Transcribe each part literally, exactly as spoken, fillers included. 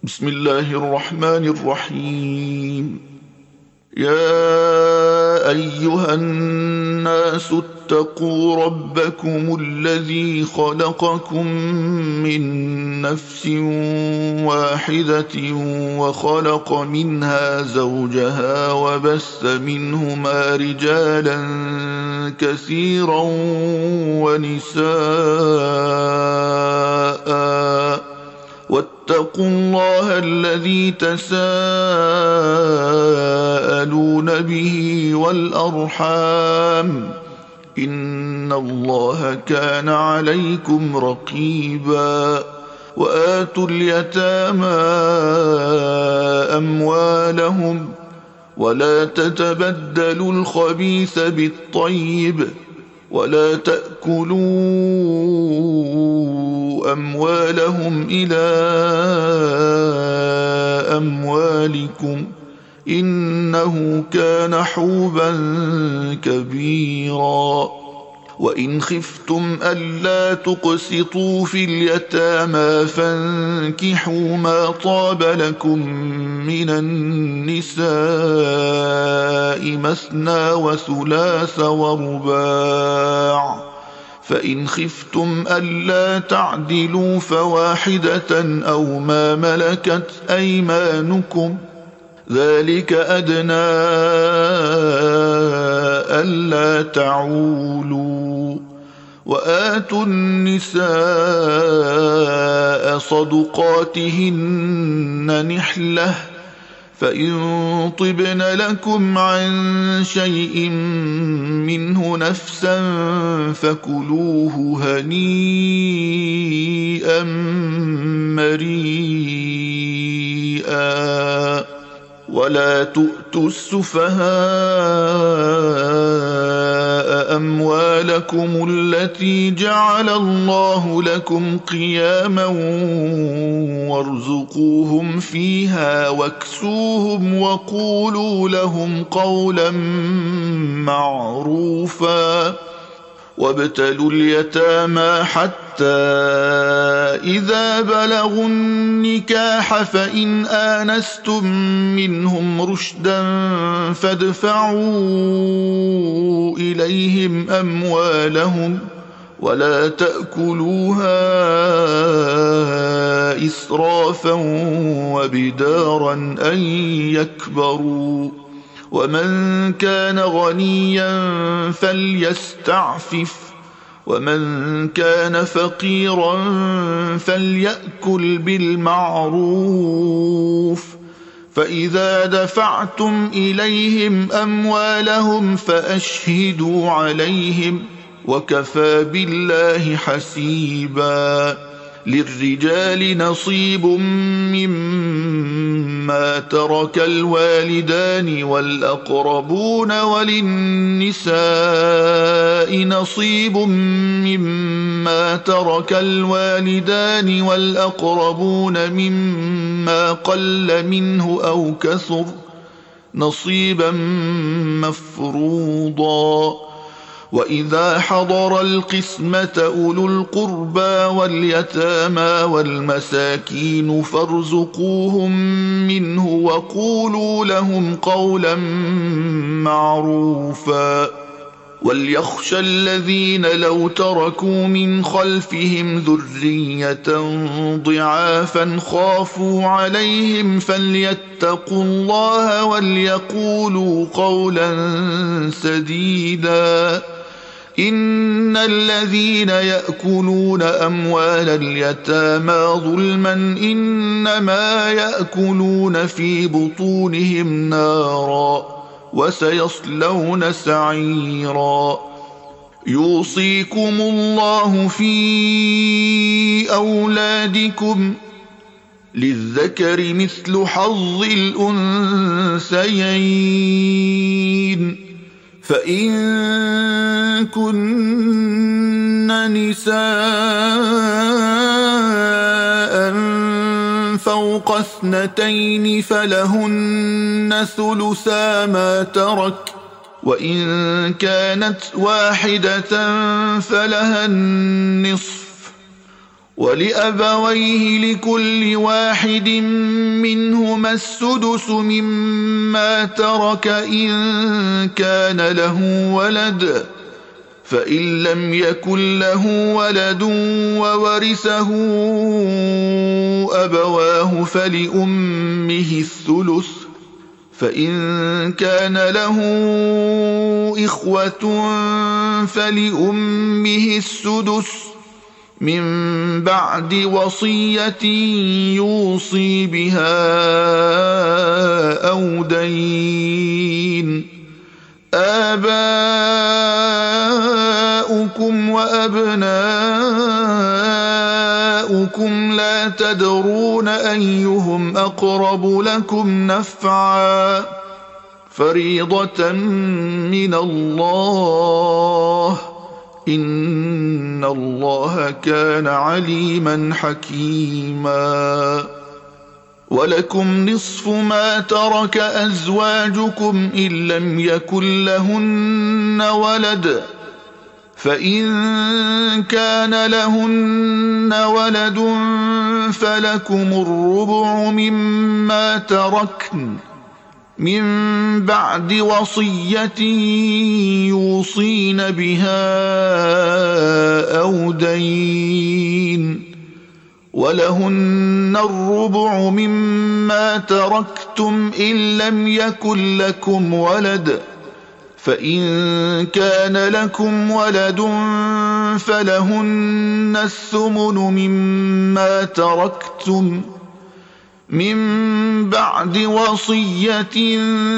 بسم الله الرحمن الرحيم. يا أيها الناس اتقوا ربكم الذي خلقكم من نفس واحدة وخلق منها زوجها وبث منهما رجالا كثيرا ونساء واتقوا الله الذي تساءلون به والأرحام إن الله كان عليكم رقيبا. وآتوا اليتامى أموالهم ولا تتبدلوا الخبيث بالطيب ولا تأكلوا أموالهم إلى أموالكم إنه كان حوبا كبيرا. وإن خفتم ألا تقسطوا في اليتامى فانكحوا ما طاب لكم من النساء مثنى وثلاث ورباع، فإن خفتم ألا تعدلوا فواحدة أو ما ملكت أيمانكم ذلك أدنى ألا تعولوا. وآتوا النساء صدقاتهن نحلة فإن طبن لكم عن شيء منه نفسا فكلوه هنيئا مريئا. ولا تؤتوا السفهاء أموالكم التي جعل الله لكم قياما وارزقوهم فيها واكسوهم وقولوا لهم قولا معروفا. وابتلوا اليتامى حتى إذا بلغوا النكاح فإن آنستم منهم رشدا فادفعوا إليهم أموالهم ولا تأكلوها إسرافا وبدارا أن يكبروا. ومن كان غنيا فليستعفف ومن كان فقيرا فليأكل بالمعروف. فإذا دفعتم إليهم أموالهم فأشهدوا عليهم وكفى بالله حسيبا. للرجال نصيب مما ترك الوالدان والأقربون وللنساء نصيب مما ترك الوالدان والأقربون مما قل منه أو كثر نصيبا مفروضا. وإذا حضر القسمة أولو القربى واليتامى والمساكين فارزقوهم منه وقولوا لهم قولا معروفا. وليخشى الذين لو تركوا من خلفهم ذرية ضعافا خافوا عليهم فليتقوا الله وليقولوا قولا سديدا. إن الذين يأكلون أموال اليتامى ظلما إنما يأكلون في بطونهم نارا وسيصلون سعيرا. يوصيكم الله في أولادكم للذكر مثل حظ الأنثيين. فإن كن نساء فوق اثنتين فلهن ثلثا ما ترك وإن كانت واحدة فلها النصف ولأبويه لكل واحد منهما السدس مما ترك إن كان له ولد، فإن لم يكن له ولد وورثه أبواه فلأمه الثلث، فإن كان له إخوة فلأمه السدس من بعد وصية يوصي بها أو دين. آباؤكم وأبناؤكم لا تدرون أيهم أقرب لكم نفعا، فريضة من الله، إن الله كان عليما حكيما. ولكم نصف ما ترك أزواجكم إن لم يكن لهن ولد، فإن كان لهن ولد فلكم الربع مما تركن من بعد وصية يوصين بها أو دين، ولهن الربع مما تركتم إن لم يكن لكم ولد، فإن كان لكم ولد فلهن الثمن مما تركتم من بعد وصية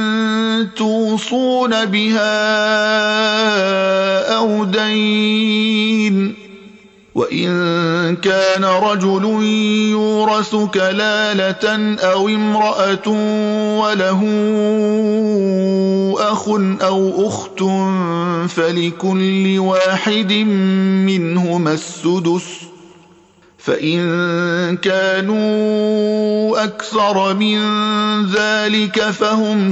توصون بها أو دين. وإن كان رجل يورث كلالة أو امرأة وله أخ أو أخت فلكل واحد منهما السدس، فإن كانوا أكثر من ذلك فهم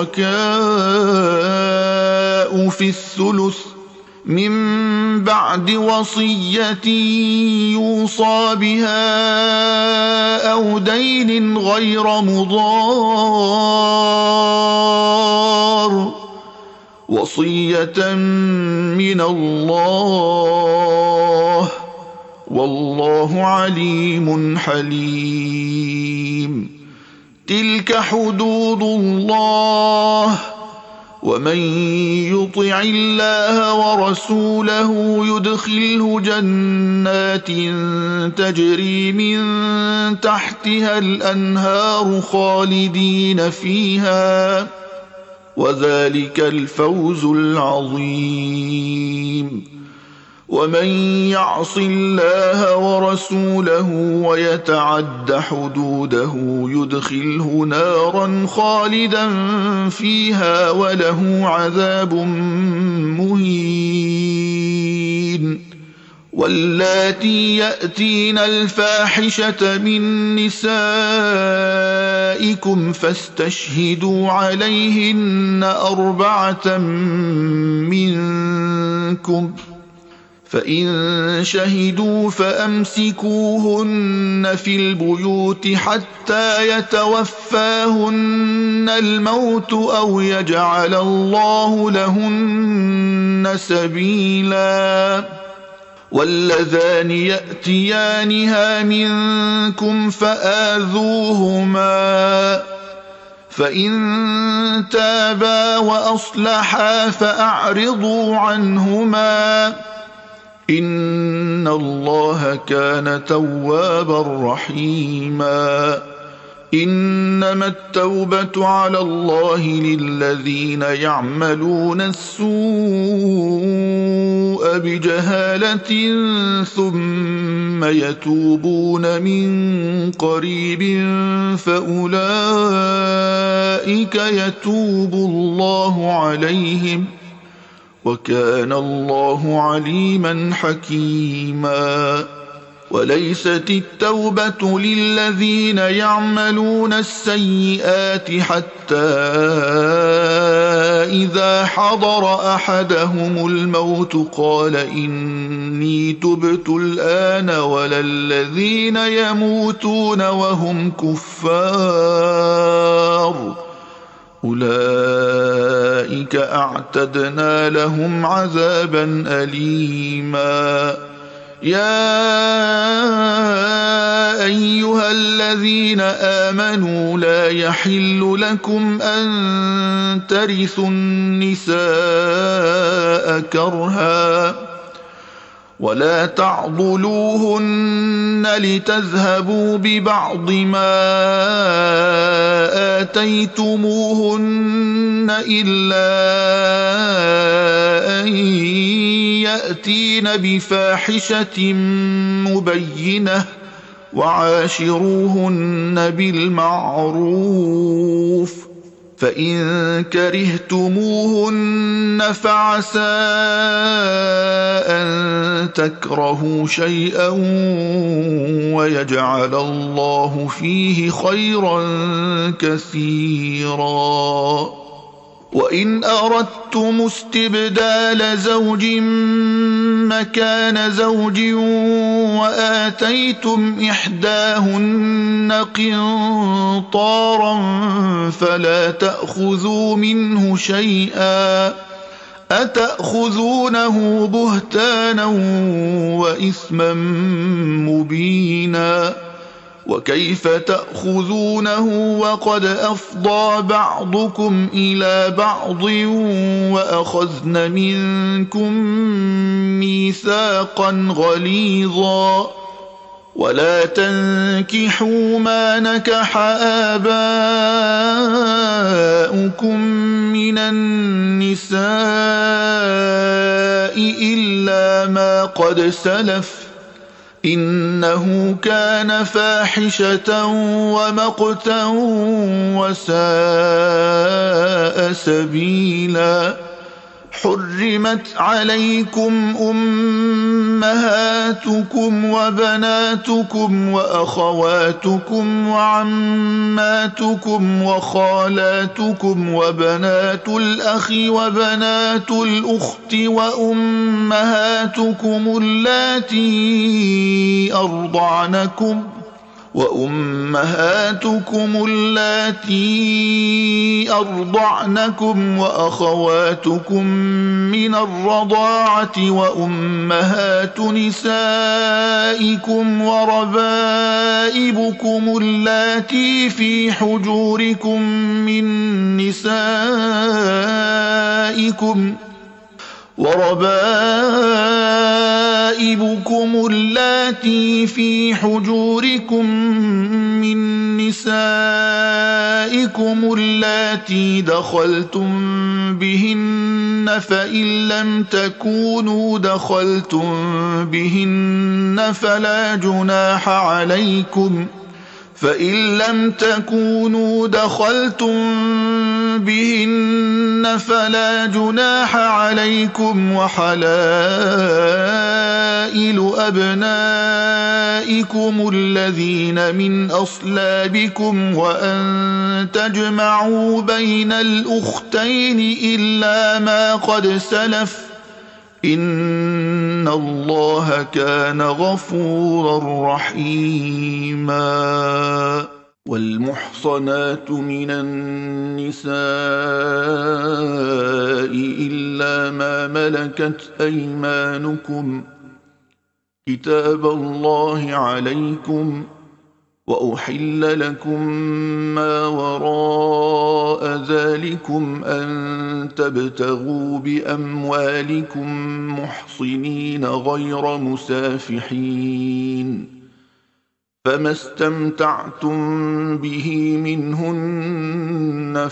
شركاء في الثلث من بعد وصية يوصى بها أو دين غير مضار، وصية من الله، والله عليم حليم. تلك حدود الله، ومن يطع الله ورسوله يدخله جنات تجري من تحتها الأنهار خالدين فيها، وذلك الفوز العظيم. ومن يعص الله ورسوله ويتعد حدوده يدخله نارا خالدا فيها وله عذاب مهين. واللاتي يأتين الفاحشة من نسائكم فاستشهدوا عليهن أربعة منكم، فإن شهدوا فأمسكوهن في البيوت حتى يتوفاهن الموت أو يجعل الله لهن سبيلا. واللذان يأتيانها منكم فآذوهما، فإن تابا وأصلحا فأعرضوا عنهما، إن الله كان توابا رحيما. إنما التوبة على الله للذين يعملون السوء بجهالة ثم يتوبون من قريب فأولئك يتوب الله عليهم، وكان الله عليما حكيما. وليست التوبة للذين يعملون السيئات حتى إذا حضر أحدهم الموت قال إني إني تبت الآن ولا الذين يموتون وهم كفار أولئك أعتدنا لهم عذابا أليما يا أيها الذين آمنوا لا يحل لكم أن ترثوا النساء كرها ولا تعضلوهن لتذهبوا ببعض ما آتيتموهن إلا أن يأتين بفاحشة مبينة وعاشروهن بالمعروف فإن كرهتموهن فعسى أن تكرهوا شيئا ويجعل الله فيه خيرا كثيرا وإن أردتم استبدال زوج مكان زوج وآتيتم إحداهن قنطارا فلا تأخذوا منه شيئا أتأخذونه بهتانا وإثما مبينا وكيف تأخذونه وقد أفضى بعضكم إلى بعض وأخذن منكم ميثاقا غليظا ولا تنكحوا ما نكح آباؤكم من النساء إلا ما قد سلف إنه كان فاحشة ومقتا وساء سبيلا حرمت عليكم أمهاتكم وبناتكم وأخواتكم وعماتكم وخالاتكم وبنات الأخ وبنات الأخت وأمهاتكم اللاتي أرضعنكم وأمهاتكم اللاتي أرضعنكم وأخواتكم من الرضاعة وأمهات نسائكم وربائبكم اللاتي في حجوركم من نسائكم وربائبكم اللاتي في حجوركم من نسائكم اللاتي دخلتم بهن فإن لم تكونوا دخلتم بهن فلا جناح عليكم فإن لم تكونوا دخلتم بهن فلا جناح عليكم وحلائل أبنائكم الذين من أصلابكم وأن تجمعوا بين الأختين إلا ما قد سلف إن الله كان غفورا رحيما والمحصنات من النساء إلا ما ملكت أيمانكم كتاب الله عليكم وأحل لكم ما وراء ذلكم أن تبتغوا بأموالكم محصنين غير مسافحين فما استمتعتم به منهن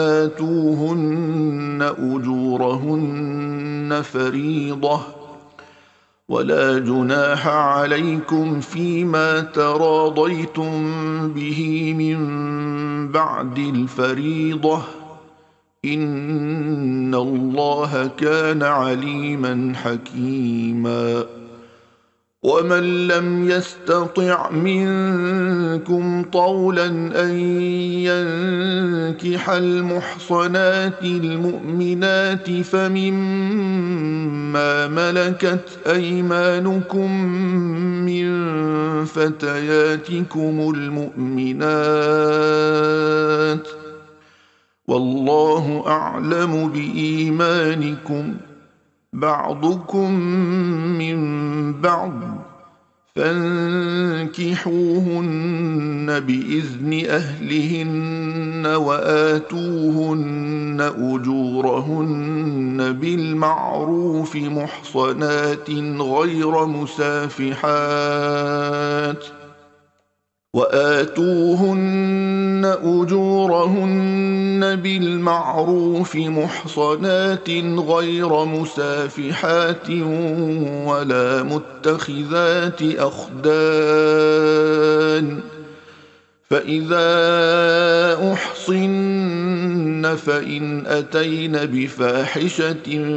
فآتوهن أجورهن فريضة ولا جناح عليكم فيما تراضيتم به من بعد الفريضة إن الله كان عليما حكيما ومن لم يستطع منكم طولا أن ينكح المحصنات المؤمنات فمما ملكت أيمانكم من فتياتكم المؤمنات والله أعلم بإيمانكم بعضكم من بعض فانكحوهن بإذن أهلهن وآتوهن أجورهن بالمعروف محصنات غير مسافحات وآتوهن أجورهن بالمعروف محصنات غير مسافحات ولا متخذات أخدان فإذا أحصن فإن أتين بفاحشة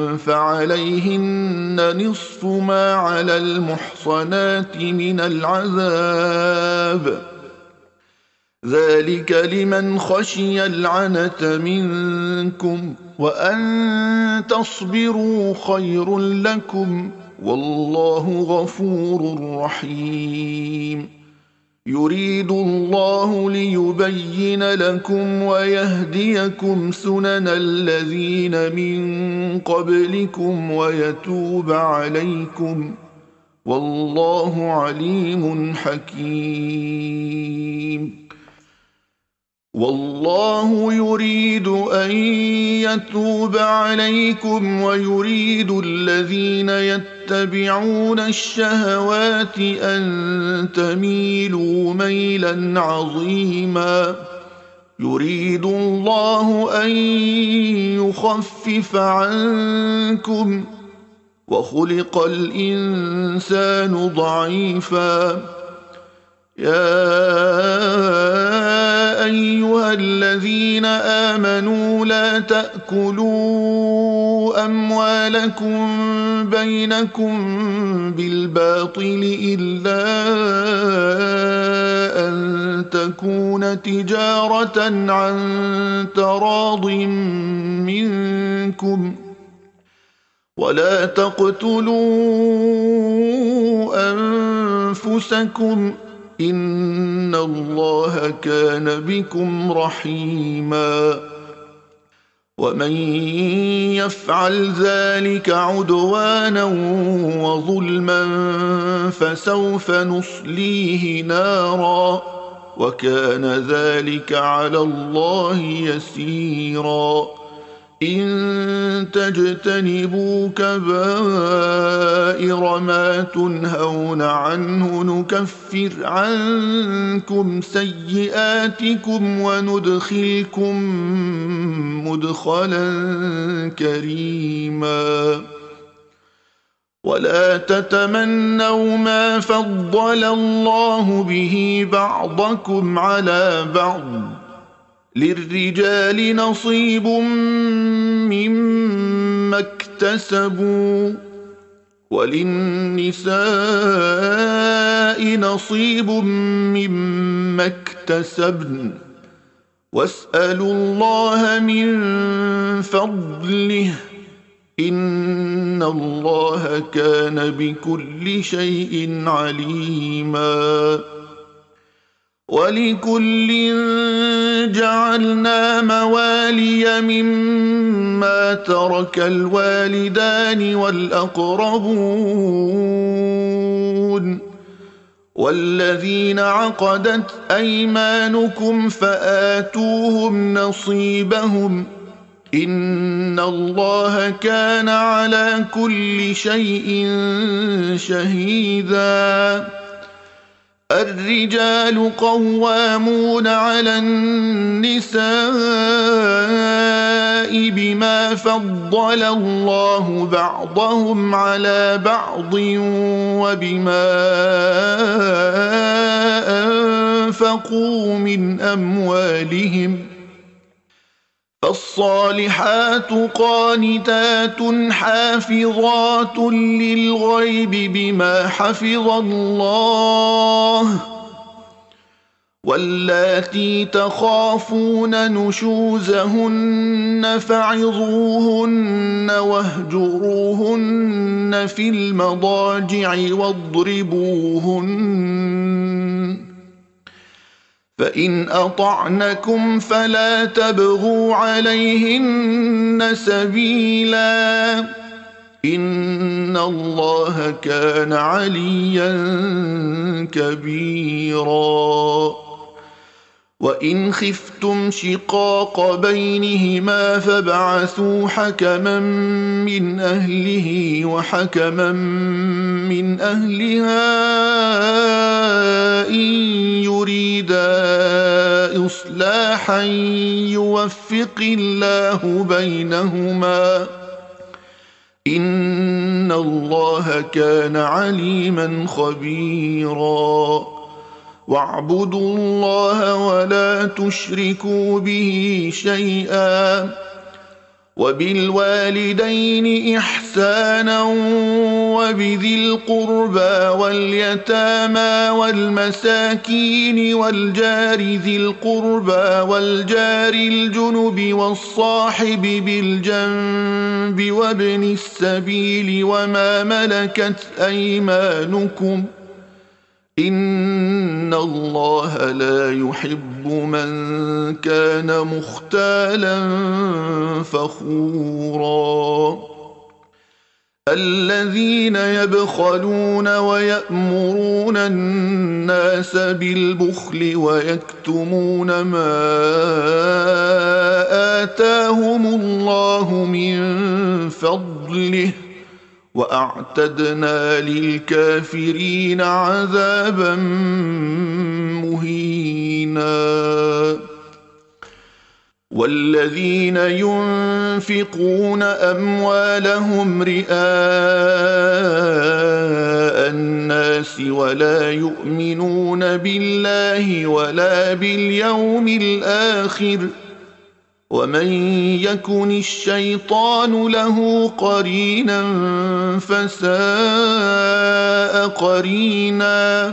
فعليهن نصف ما على المحصنات من العذاب ذلك لمن خشي العنة منكم وأن تصبروا خير لكم والله غفور رحيم يريد الله ليبين لكم ويهديكم سنن الذين من قبلكم ويتوب عليكم والله عليم حكيم والله يريد أن يتوب عليكم ويريد الذين يتبعون الشهوات أن تميلوا ميلا عظيما يريد الله أن يخفف عنكم وخلق الإنسان ضعيفا يا أيها الذين آمنوا لا تأكلوا أموالكم بينكم بالباطل إلا أن تكون تجارة عن تراض منكم ولا تقتلوا أنفسكم إن الله كان بكم رحيما ومن يفعل ذلك عدوانا وظلما فسوف نصليه نارا وكان ذلك على الله يسيرا إن تجتنبوا كبائر ما تنهون عنه نكفر عنكم سيئاتكم وندخلكم مدخلا كريما ولا تتمنوا ما فضل الله به بعضكم على بعض للرجال نصيب مما اكتسبوا وللنساء نصيب مما اكتسبن واسألوا الله من فضله إن الله كان بكل شيء عليما ولكل جعلنا موالي مما ترك الوالدان والأقربون والذين عقدت أيمانكم فآتوهم نصيبهم إن الله كان على كل شيء شهيدا الرجال قوامون على النساء بما فضل الله بعضهم على بعض وبما أنفقوا من أموالهم فالصالحات قانتات حافظات للغيب بما حفظ الله واللاتي تخافون نشوزهن فعظوهن واهجروهن في المضاجع واضربوهن فإن أطعنكم فلا تبغوا عليهن سبيلا إن الله كان عليا كبيرا وإن خفتم شقاق بينهما فابعثوا حكما من أهله وحكما من أهلها إن يريدا إصلاحا يوفق الله بينهما إن الله كان عليما خبيرا واعبدوا الله ولا تشركوا به شيئا وبالوالدين إحسانا وبذي القربى واليتامى والمساكين والجار ذي القربى والجار الجنب والصاحب بالجنب وابن السبيل وما ملكت أيمانكم إن الله لا يحب من كان مختالا فخورا الذين يبخلون ويأمرون الناس بالبخل ويكتمون ما آتاهم الله من فضله وأعتدنا للكافرين عذابا مهينا والذين ينفقون أموالهم رئاء الناس ولا يؤمنون بالله ولا باليوم الآخر ومن يكن الشيطان له قرينا فساء قرينا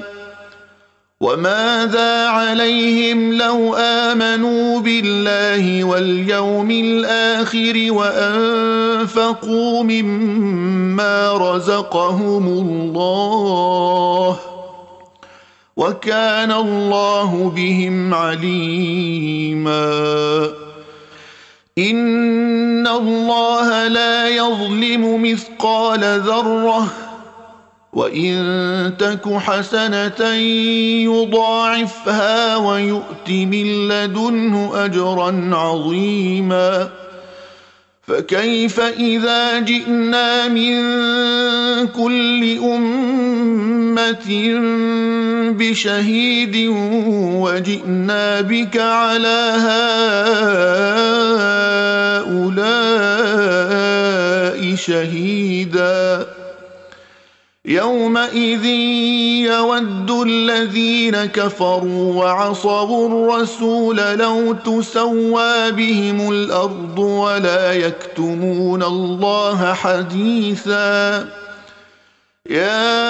وماذا عليهم لو آمنوا بالله واليوم الآخر وأنفقوا مما رزقهم الله وكان الله بهم عليما إن الله لا يظلم مثقال ذرة وإن تك حسنة يضاعفها ويؤت من لدنه أجرا عظيما فكيف إذا جئنا من كل أمة بشهيد وجئنا بك على هؤلاء شهيدا يومئذ يود الذين كفروا وعصوا الرسول لو تسوى بهم الأرض ولا يكتمون الله حديثا يا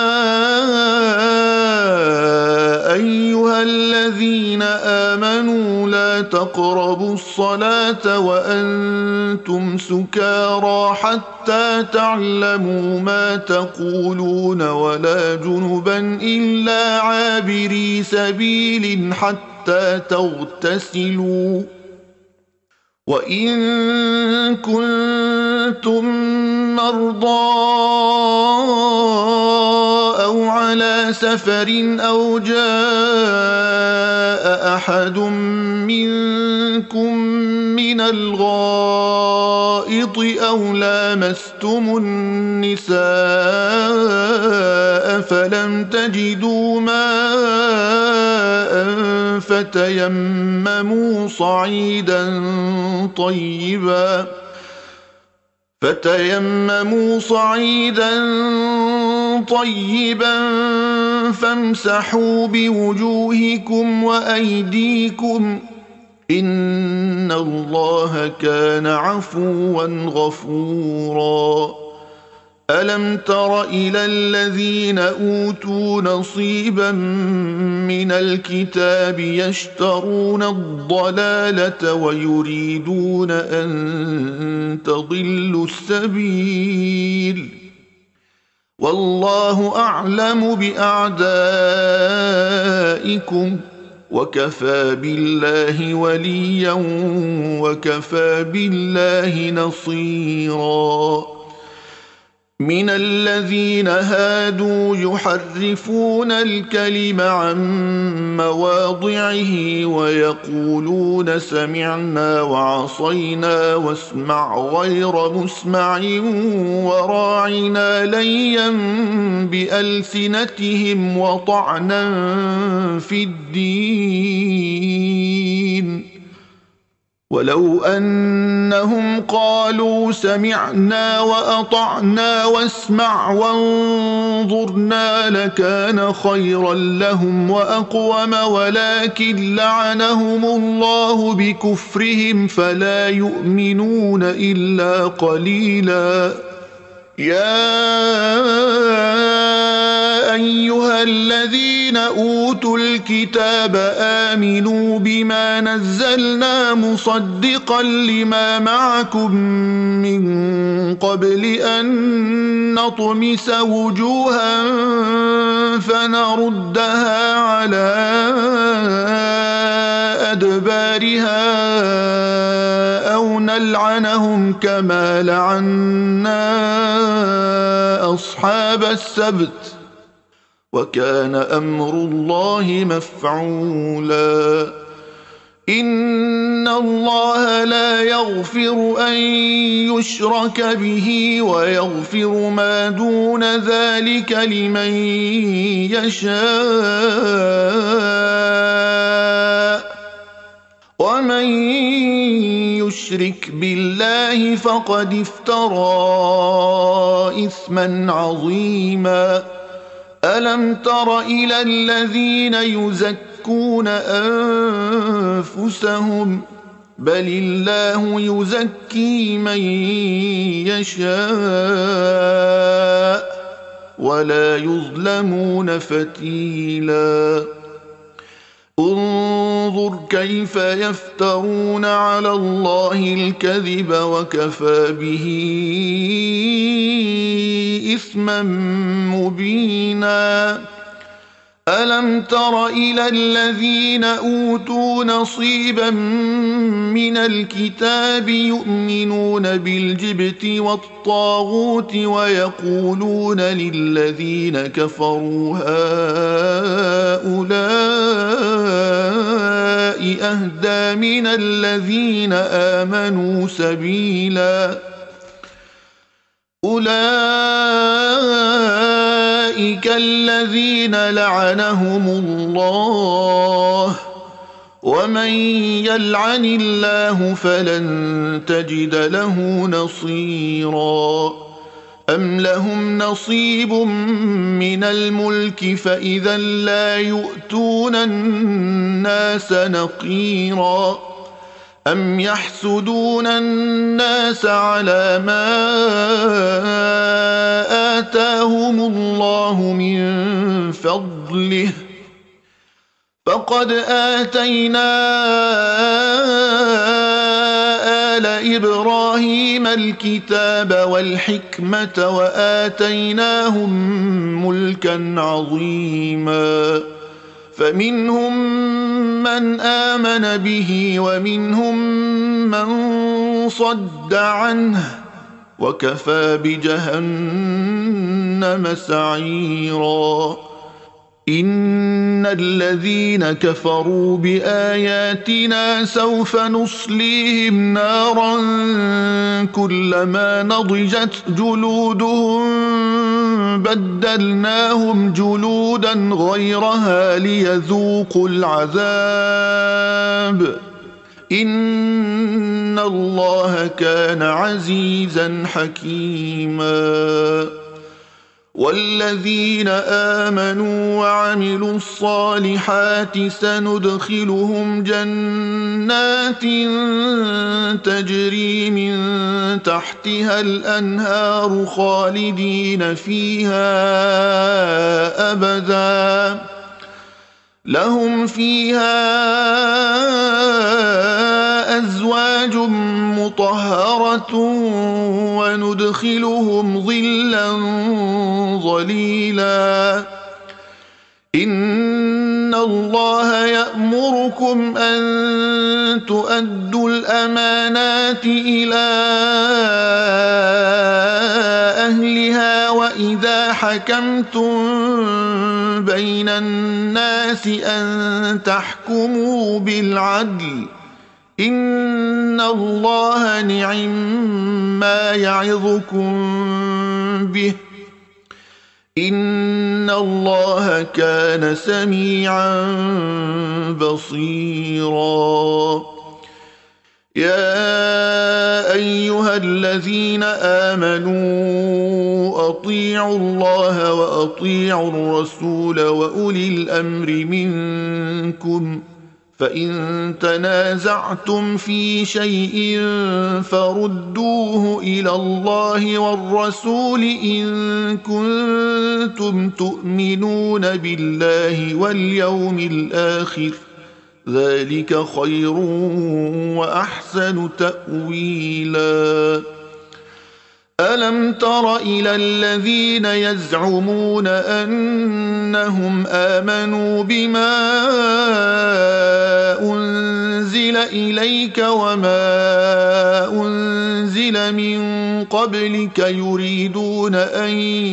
أيها الذين آمنوا لا تقربوا الصلاة وأنتم سكارى حتى تعلموا ما تقولون ولا جنبا إلا عابري سبيل حتى تغتسلوا وإن كنتم مرضى أو على سفر أو جاء أحد منكم من الغائط أو لامستم النساء فلم تجدوا ماء فتيمموا صعيدا طيبا فتيمموا صعيدا طيبا فامسحوا بوجوهكم وأيديكم إن الله كان عفوا غفورا ألم تر إلى الذين أوتوا نصيبا من الكتاب يشترون الضلالة ويريدون أن تضلوا السبيل والله أعلم بأعدائكم وكفى بالله وليا وكفى بالله نصيرا من الذين هادوا يحرفون الكلم عن مواضعه ويقولون سمعنا وعصينا واسمع غير مسمع وراعنا ليا بألسنتهم وطعنا في الدين ولو أنهم قالوا سمعنا وأطعنا واسمع وانظرنا لكان خيرا لهم وأقوم ولكن لعنهم الله بكفرهم فلا يؤمنون إلا قليلا يا أيها الذين أوتوا الكتاب آمنوا بما نزلنا مصدقا لما معكم من قبل أن نطمس وجوها فنردها على أدبارها أو نلعنهم كما لعنا أصحاب السبت وكان أمر الله مفعولا إن الله لا يغفر أن يشرك به ويغفر ما دون ذلك لمن يشاء ومن يشرك بالله فقد افترى إثما عظيما ألم تر إلى الذين يزكون أنفسهم بل الله يزكي من يشاء ولا يظلمون فتيلا انظر كيف يفترون على الله الكذب وكفى به إثما مبينا ألم تر إلى الذين أوتوا نصيبا من الكتاب يؤمنون بالجبت والطاغوت ويقولون للذين كفروا هؤلاء أهدى من الذين آمنوا سبيلا أولئك الذين لعنهم الله ومن يلعن الله فلن تجد له نصيرا أم لهم نصيب من الملك فإذا لا يؤتون الناس نقيرا أم يحسدون الناس على ما آتاهم الله من فضله فقد آتينا آل إبراهيم الكتاب والحكمة وآتيناهم ملكا عظيما فمنهم من آمن به ومنهم من صد عنه وكفى بجهنم سعيرا إن الذين كفروا بآياتنا سوف نصليهم نارا كلما نضجت جلودهم بدلناهم جلودا غيرها ليذوقوا العذاب إن الله كان عزيزا حكيما والذين آمنوا وعملوا الصالحات سندخلهم جنات تجري من تحتها الأنهار خالدين فيها أبدا لهم فيها أزواج مطهرة وندخلهم ظلا ظليلا إن الله يأمركم أن تؤدوا الأمانات إلى أهلها وإذا حكمتم بين الناس أن تحكموا بالعدل إن الله نعم ما يعظكم به إن الله كان سميعا بصيرا يا أيها الذين آمنوا أطيعوا الله وأطيعوا الرسول وأولي الأمر منكم فإن تنازعتم في شيء فردوه إلى الله والرسول إن كنتم تؤمنون بالله واليوم الآخر ذلك خير وأحسن تأويلا ألم تر إلى الذين يزعمون أنهم آمنوا بما أنزل إليك وما أنزل من قبلك يريدون أن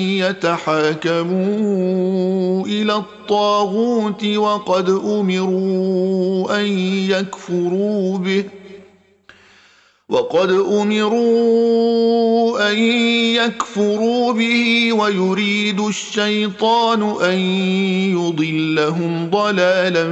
يتحاكموا إلى الطاغوت وقد أمروا أن يكفروا به وقد أمروا أن يكفروا به ويريد الشيطان أن يضلهم ضلالا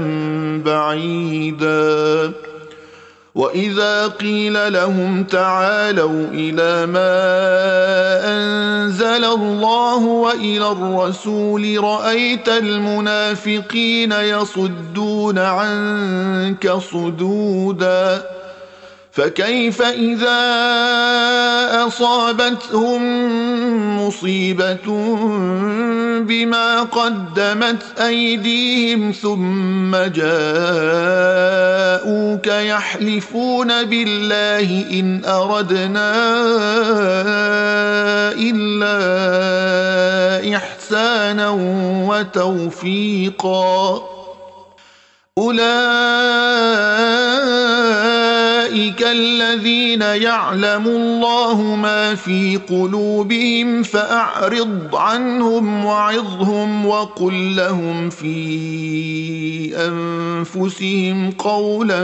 بعيدا وإذا قيل لهم تعالوا إلى ما أنزل الله وإلى الرسول رأيت المنافقين يصدون عنك صدودا فكيف إذا أصابتهم مصيبة بما قدمت أيديهم ثم جاءوك يحلفون بالله إن أردنا إلا إحسانا وتوفيقا أولئك الذين يعلم الله ما في قلوبهم فأعرض عنهم وعظهم وقل لهم في أنفسهم قولا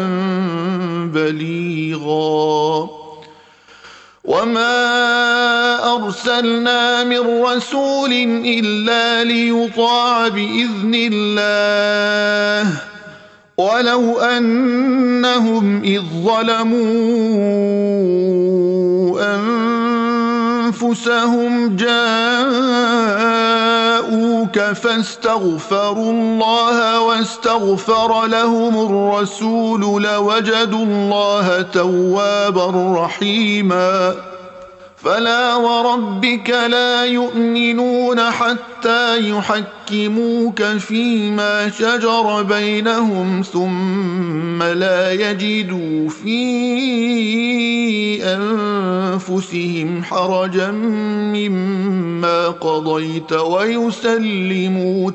بليغا وما أرسلنا من رسول إلا ليطاع بإذن الله ولو أنهم إذ ظلموا أنفسهم جاءوك فاستغفروا الله واستغفر لهم الرسول لوجدوا الله توابا رحيما فلا وربك لا يؤمنون حتى يحكموك فيما شجر بينهم ثم لا يجدوا في أنفسهم حرجا مما قضيت ويسلموا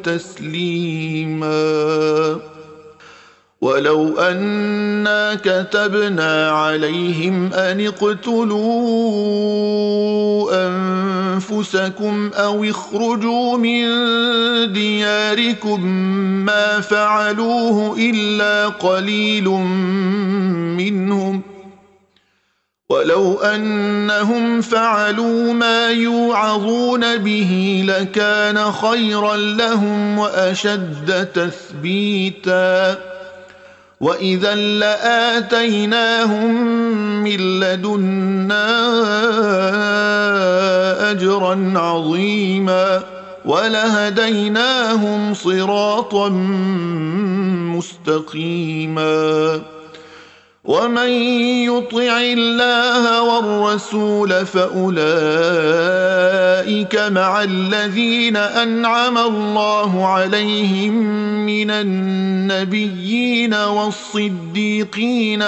تسليما ولو أنا كتبنا عليهم أن اقتلوا أنفسكم أو اخرجوا من دياركم ما فعلوه إلا قليل منهم ولو أنهم فعلوا ما يوعظون به لكان خيرا لهم وأشد تثبيتا وإذا لآتيناهم من لدنا أجرا عظيما ولهديناهم صراطا مستقيما. ومن يطع الله والرسول فأولئك مع الذين أنعم الله عليهم من النبيين والصديقين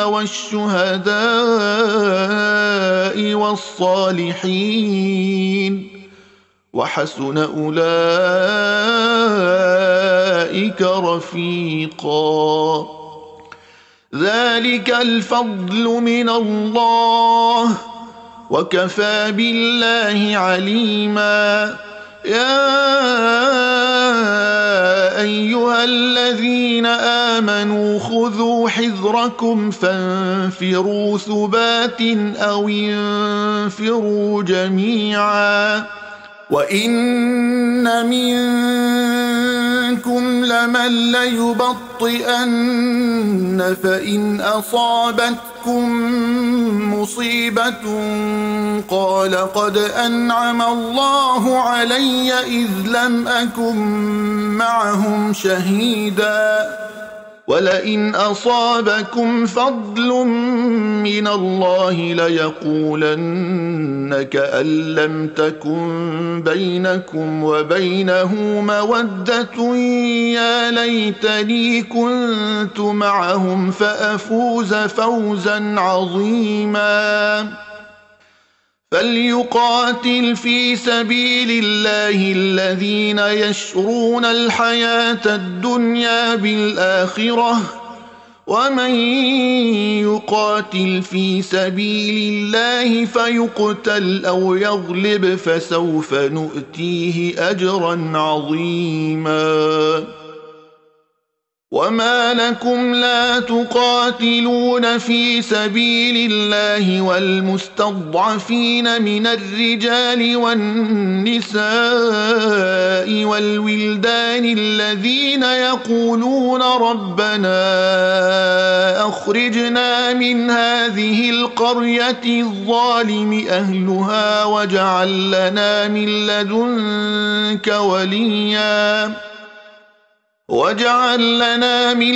والشهداء والصالحين، وحسن أولئك رفيقا. ذلك الفضل من الله، وكفى بالله عليما. يا أيها الذين آمنوا خذوا حذركم فانفروا ثبات أو انفروا جميعا. وإن منكم لمن ليبطئن فإن أصابتكم مصيبة قال قد أنعم الله علي إذ لم أكن معهم شهيدا، ولئن أصابكم فضل من الله ليقولن كأن لم تكن بينكم وبينه مودة يا ليتني كنت معهم فأفوز فوزا عظيما. فليقاتل في سبيل الله الذين يشرون الحياة الدنيا بالآخرة، ومن يقاتل في سبيل الله فيقتل أو يغلب فسوف نؤتيه أجرا عظيما. وما لكم لا تقاتلون في سبيل الله والمستضعفين من الرجال والنساء والولدان الذين يقولون ربنا أخرجنا من هذه القرية الظالم أهلها واجعل لنا من لدنك وليا واجعل لنا من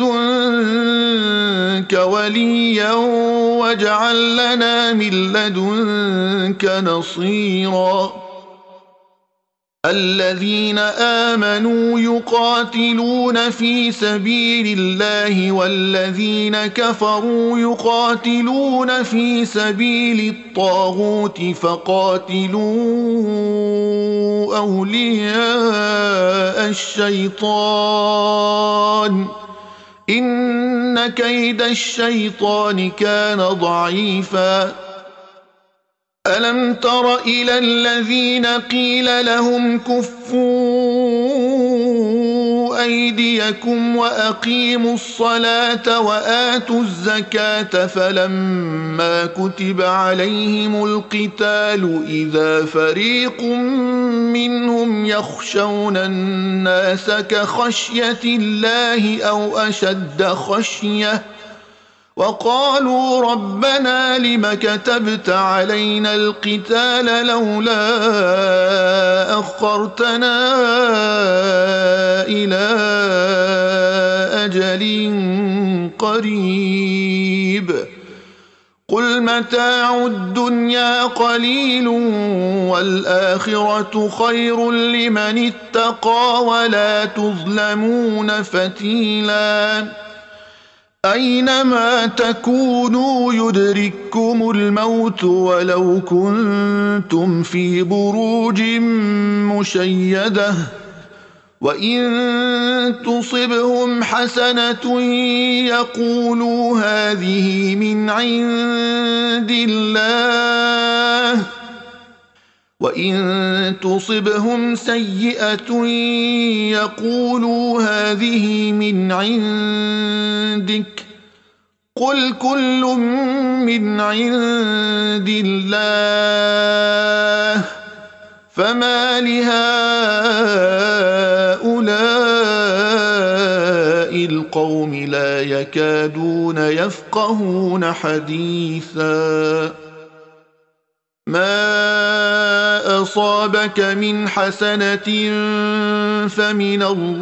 لدنك وليا واجعل لنا من لدنك نصيرا. الذين آمنوا يقاتلون في سبيل الله والذين كفروا يقاتلون في سبيل الطاغوت فقاتلوا أولياء الشيطان إن كيد الشيطان كان ضعيفا. ألم تر إلى الذين قيل لهم كفوا أيديكم وأقيموا الصلاة وآتوا الزكاة فلما كتب عليهم القتال إذا فريق منهم يخشون الناس كخشية الله أو أشد خشية وقالوا ربنا لم كتبت علينا القتال لولا أخرتنا إلى أجل قريب قل متاع الدنيا قليل والآخرة خير لمن اتقى ولا تظلمون فتيلا. أينما تكونوا يدرككم الموت ولو كنتم في بروج مشيدة وإن تصبهم حسنة يقولوا هذه من عند الله وإن تصبهم سيئة يقولوا هذه من عندك قل كل من عند الله فما لهؤلاء القوم لا يكادون يفقهون حديثا. ما أصابك من حسنة فمن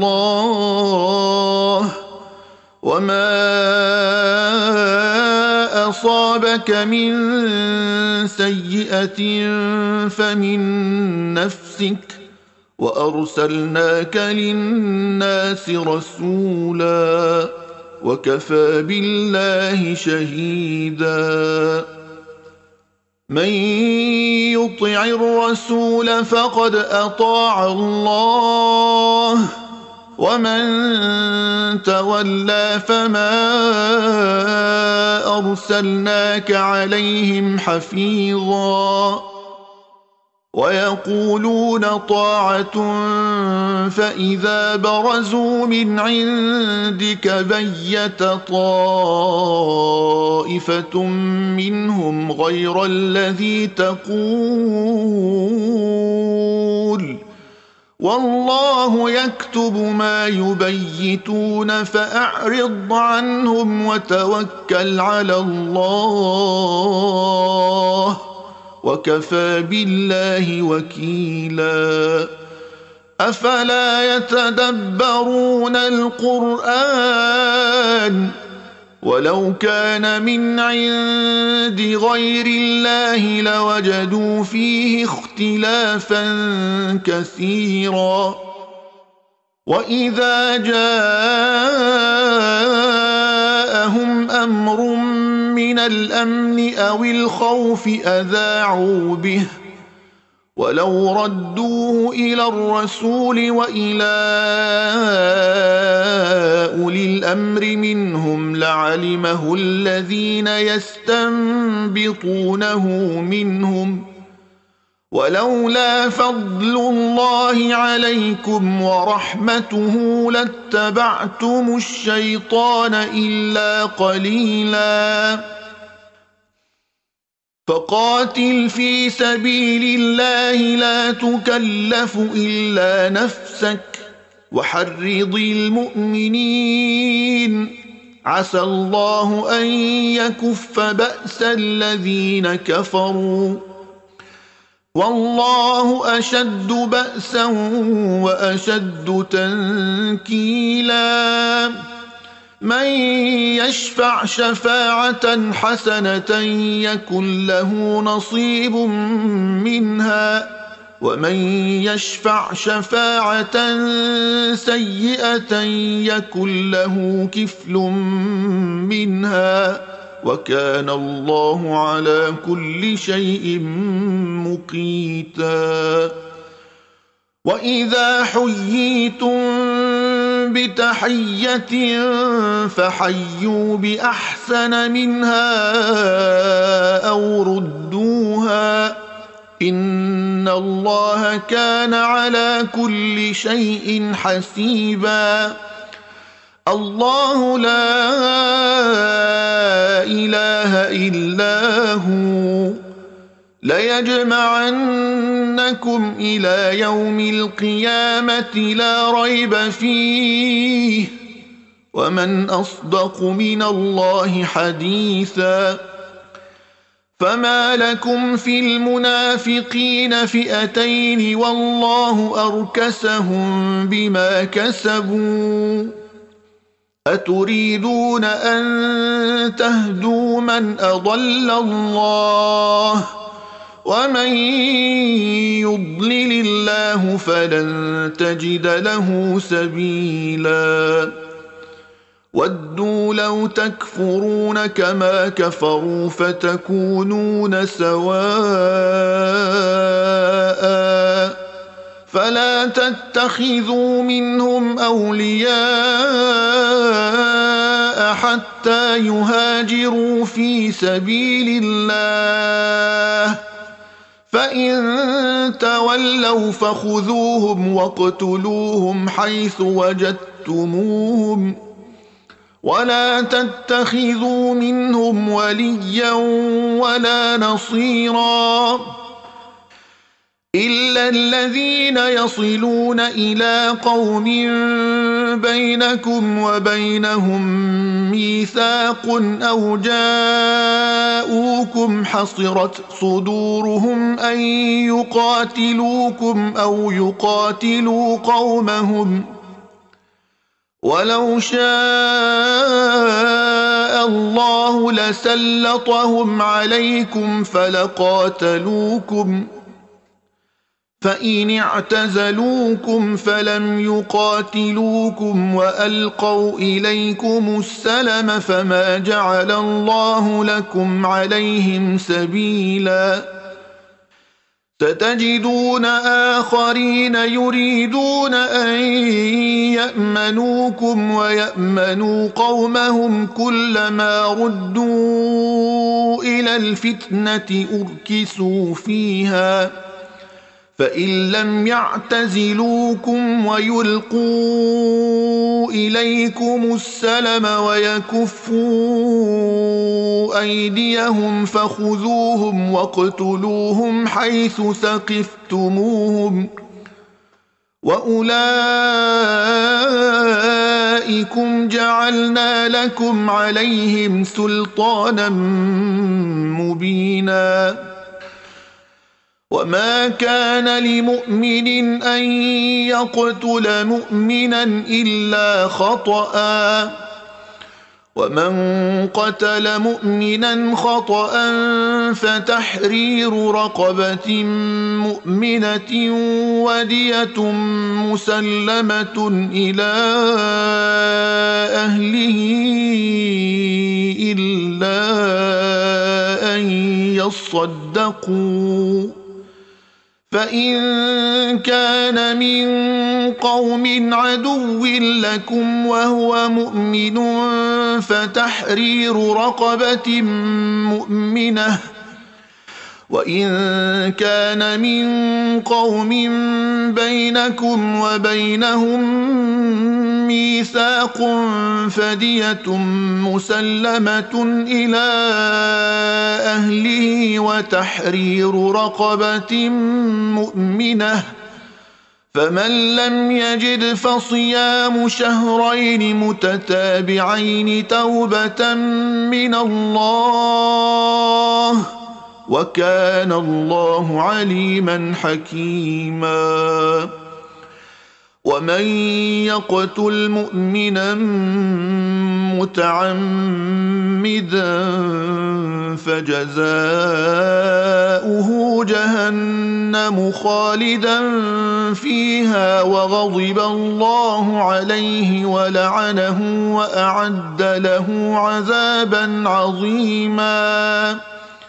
الله وما أصابك من سيئة فمن نفسك وأرسلناك للناس رسولا وكفى بالله شهيدا. من يطع الرسول فقد أطاع الله ومن تولى فما أرسلناك عليهم حفيظا. ويقولون طاعة فإذا برزوا من عندك بيت طائفة منهم غير الذي تقول والله يكتب ما يبيتون فأعرض عنهم وتوكل على الله وكفى بالله وكيلا. أفلا يتدبرون القرآن ولو كان من عند غير الله لوجدوا فيه اختلافا كثيرا. وإذا جاءهم أمر من الأمن أو الخوف أذاعوا به ولو ردوه إلى الرسول وإلى أولي الأمر منهم لعلمه الذين يستنبطونه منهم ولولا فضل الله عليكم ورحمته لاتبعتم الشيطان إلا قليلا. فقاتل في سبيل الله لا تكلف إلا نفسك وحرض المؤمنين عسى الله أن يكف بأس الذين كفروا والله أشد بأسا وأشد تنكيلا. من يشفع شفاعة حسنة يكن له نصيب منها ومن يشفع شفاعة سيئة يكن له كفل منها وكان الله على كل شيء مقيتا. وإذا حييتم بتحية فحيوا بأحسن منها أو ردوها إن الله كان على كل شيء حسيبا. الله لا إله إلا هو ليجمعنكم إلى يوم القيامة لا ريب فيه ومن أصدق من الله حديثا. فما لكم في المنافقين فئتين والله أركسهم بما كسبوا أتريدون أن تهدوا من أضل الله ومن يضلل الله فلن تجد له سبيلا. ودوا لو تكفرون كما كفروا فتكونون سواء فلا تتخذوا منهم أولياء حتى يهاجروا في سبيل الله فإن تولوا فخذوهم واقتلوهم حيث وجدتموهم ولا تتخذوا منهم وليا ولا نصيرا إلا الذين يصلون إلى قوم بينكم وبينهم ميثاق أو جاءوكم حصرت صدورهم أن يقاتلوكم أو يقاتلوا قومهم ولو شاء الله لسلطهم عليكم فلقاتلوكم فإن اعتزلوكم فلم يقاتلوكم وألقوا إليكم السلم فما جعل الله لكم عليهم سبيلا ستجدون آخرين يريدون أن يأمنوكم ويأمنوا قومهم كلما ردوا إلى الفتنة أركسوا فيها فإن لم يعتزلوكم ويلقوا إليكم السلم ويكفوا أيديهم فخذوهم واقتلوهم حيث ثقفتموهم وأولئكم جعلنا لكم عليهم سلطانا مبينا وما كان لمؤمن أن يقتل مؤمنا إلا خطأ ومن قتل مؤمنا خطأ فتحرير رقبة مؤمنة ودية مسلمة إلى أهله إلا أن يصدقوا فإن كان من قوم عدو لكم وهو مؤمن فتحرير رقبة مؤمنة وإن كان من قوم بينكم وبينهم ميثاق فدية مسلمة إلى أهله وتحرير رقبة مؤمنة فمن لم يجد فصيام شهرين متتابعين توبة من الله وكان الله عليما حكيما ومن يقتل مؤمنا متعمدا فجزاؤه جهنم خالدا فيها وغضب الله عليه ولعنه وأعد له عذابا عظيما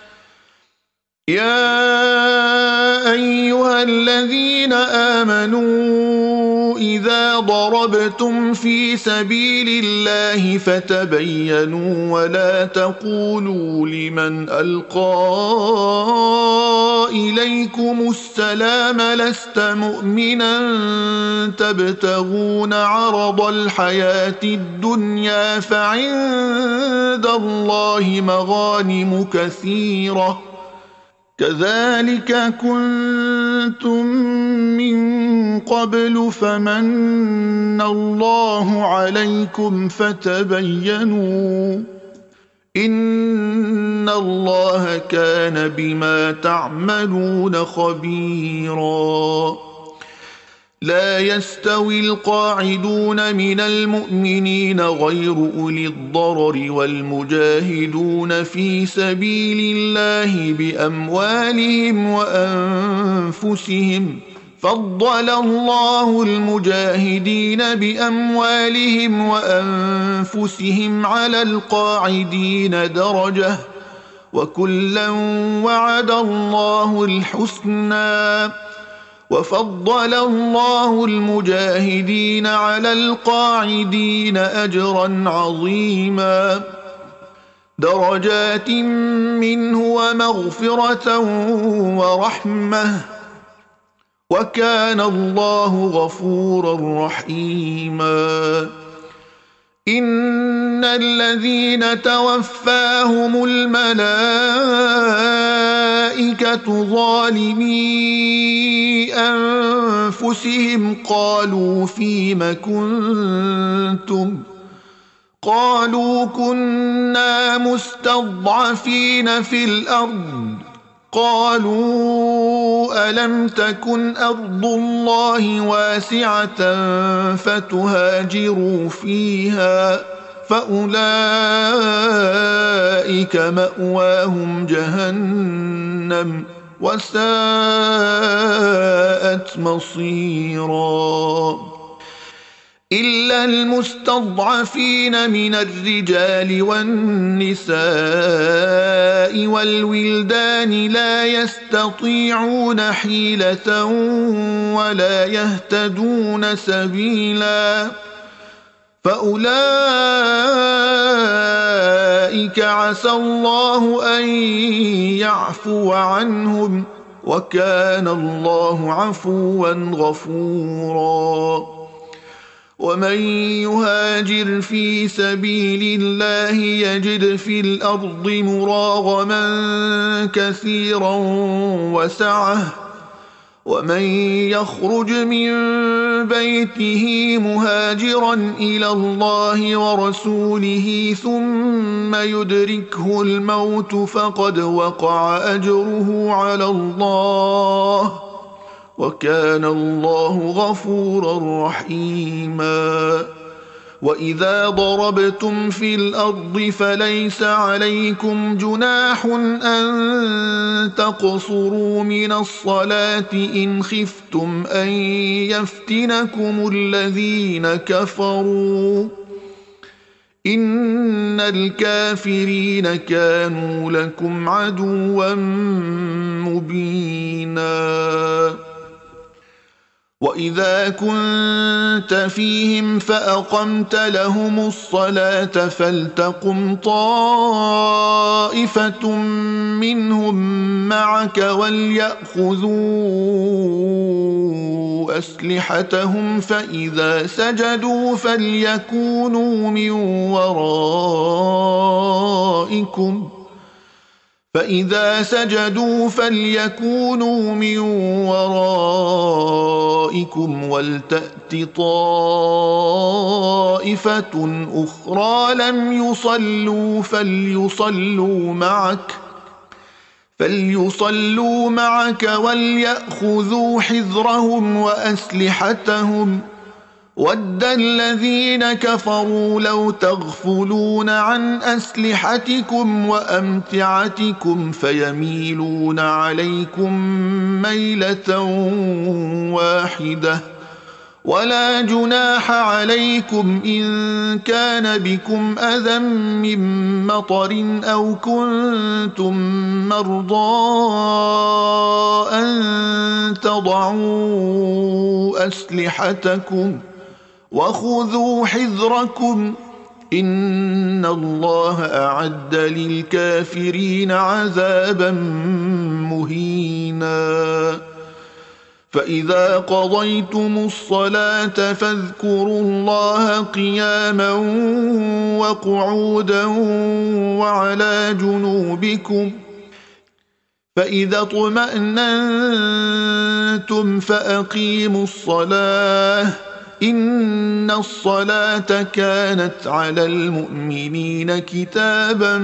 يا أيها الذين آمنوا إذا ضربتم في سبيل الله فتبينوا ولا تقولوا لمن ألقى إليكم السلام لست مؤمنا تبتغون عرض الحياة الدنيا فعند الله مغانم كثيرة كذلك كنتم من قبل فمن الله عليكم فتبينوا إن الله كان بما تعملون خبيرا لا يستوي القاعدون من المؤمنين غير أولي الضرر والمجاهدون في سبيل الله بأموالهم وأنفسهم فضل الله المجاهدين بأموالهم وأنفسهم على القاعدين درجة وكلا وعد الله الحسنى وفضل الله المجاهدين على القاعدين أجرا عظيما درجات منه ومغفرة ورحمة وكان الله غفورا رحيما إن الذين توفاهم الملائكة الملائكة ظالمي أنفسهم قالوا فيم كنتم قالوا كنا مستضعفين في الأرض قالوا ألم تكن أرض الله واسعة فتهاجروا فيها فأولئك مأواهم جهنم وساءت مصيرا إلا المستضعفين من الرجال والنساء والولدان لا يستطيعون حيلة ولا يهتدون سبيلا فأولئك عسى الله أن يعفو عنهم وكان الله عفوا غفورا ومن يهاجر في سبيل الله يجد في الأرض مراغما كثيرا وسعة ومن يخرج من بيته مهاجرا إلى الله ورسوله ثم يدركه الموت فقد وقع أجره على الله وكان الله غفورا رحيما وإذا ضربتم في الأرض فليس عليكم جناح أن تقصروا من الصلاة إن خفتم أن يفتنكم الذين كفروا إن الكافرين كانوا لكم عدوا مبينا وإذا كنت فيهم فأقمت لهم الصلاة فلتقم طائفة منهم معك وليأخذوا أسلحتهم فإذا سجدوا فليكونوا من ورائكم فإذا سجدوا فليكونوا من ورائكم ولتأت طائفة أخرى لم يصلوا فليصلوا معك فليصلوا معك وليأخذوا حذرهم وأسلحتهم ود الذين كفروا لو تغفلون عن أسلحتكم وأمتعتكم فيميلون عليكم ميلة واحدة ولا جناح عليكم إن كان بكم أذى من مطر أو كنتم مرضى أن تضعوا أسلحتكم وخذوا حذركم إن الله أعد للكافرين عذابا مهينا فإذا قضيتم الصلاة فاذكروا الله قياما وقعودا وعلى جنوبكم فإذا اطمأننتم فأقيموا الصلاة إن الصلاة كانت على المؤمنين كتابا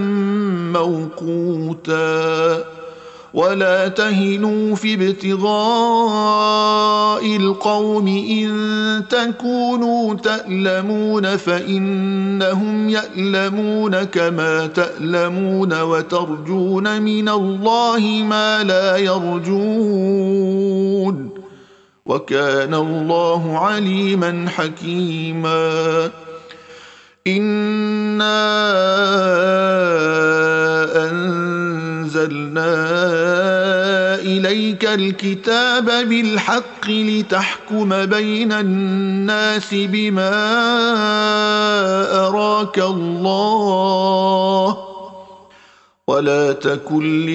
موقوتا ولا تهنوا في ابتغاء القوم إن تكونوا تألمون فإنهم يألمون كما تألمون وترجون من الله ما لا يرجون وكان الله عليما حكيما إنا أنزلنا إليك الكتاب بالحق لتحكم بين الناس بما أراك الله ولا تكن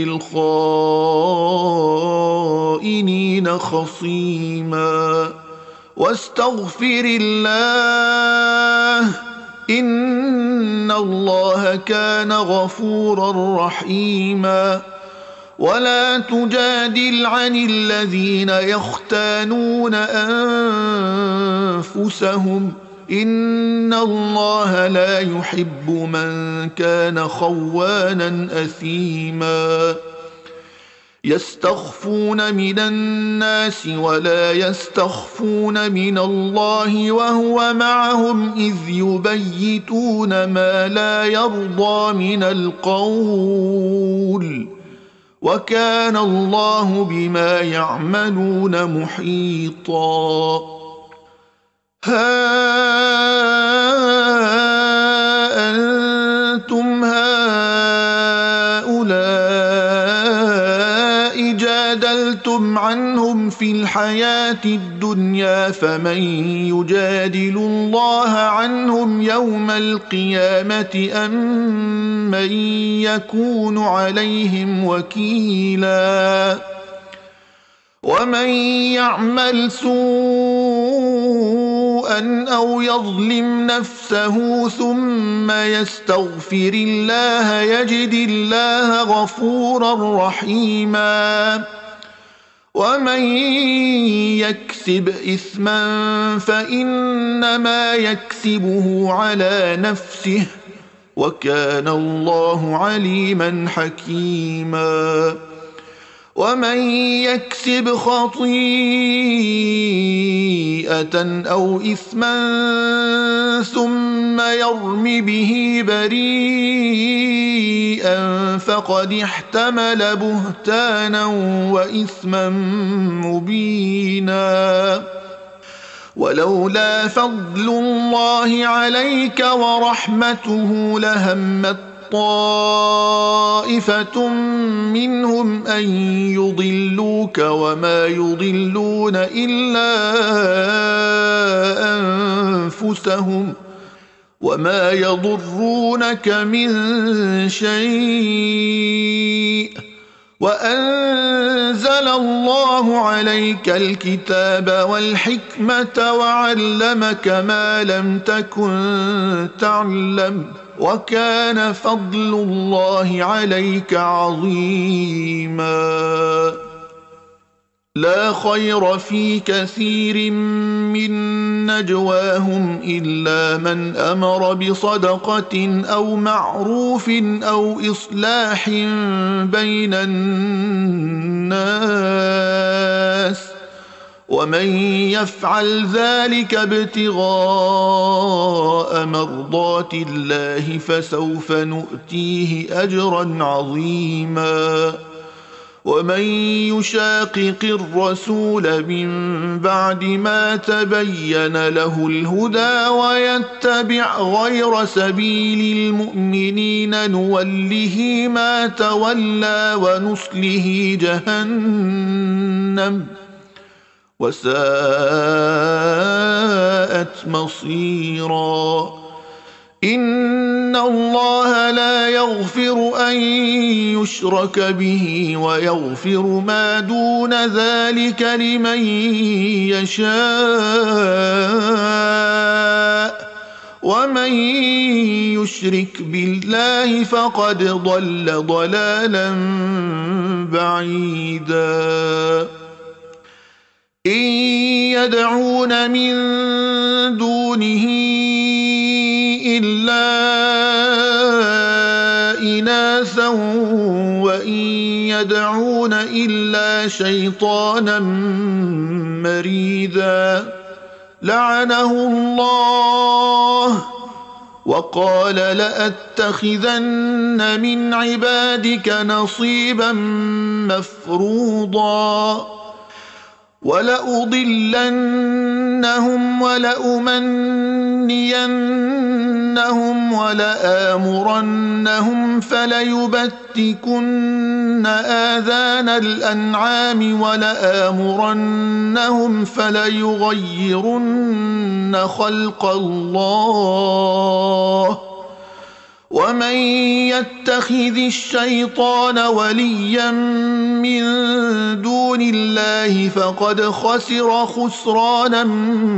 للخائنين خصيما واستغفر الله إن الله كان غفورا رحيما ولا تجادل عن الذين يختانون أنفسهم إن الله لا يحب من كان خوانا أثيما يستخفون من الناس ولا يستخفون من الله وهو معهم إذ يبيتون ما لا يرضى من القول وكان الله بما يعملون محيطا ها أنتم هؤلاء جادلتم عنهم في الحياة الدنيا فمن يجادل الله عنهم يوم القيامة أم من يكون عليهم وكيلا ومن يعمل سوءا أو يظلم نفسه ثم يستغفر الله يجد الله غفورا رحيما ومن يكسب إثما فإنما يكسبه على نفسه وكان الله عليما حكيما ومن يكسب خطيئة أو إثما ثم يرم به بريئا فقد احتمل بهتانا وإثما مبينا ولولا فضل الله عليك ورحمته لهمت طائفة منهم أن يضلوك وما يضلون إلا أنفسهم وما يضرونك من شيء وأنزل الله عليك الكتاب والحكمة وعلمك ما لم تكن تعلم وكان فضل الله عليك عظيما لا خير في كثير من نجواهم إلا من أمر بصدقة أو معروف أو إصلاح بين الناس ومن يفعل ذلك ابتغاء مرضات الله فسوف نؤتيه أجرا عظيما ومن يشاقق الرسول من بعد ما تبين له الهدى ويتبع غير سبيل المؤمنين نوله ما تولى ونصله جهنم وساءت مصيرا إن الله لا يغفر أن يشرك به ويغفر ما دون ذلك لمن يشاء ومن يشرك بالله فقد ضل ضلالا بعيدا إن يدعون من دونه إلا إناثا وإن يدعون إلا شيطانا مريدا لعنه الله وقال لأتخذن من عبادك نصيبا مفروضا ولأضلنهم ولأمنينهم ولآمرنهم فليبتكن آذان الأنعام ولآمرنهم فليغيرن خلق الله ومن يتخذ الشيطان وليا من دون الله فقد خسر خسرانا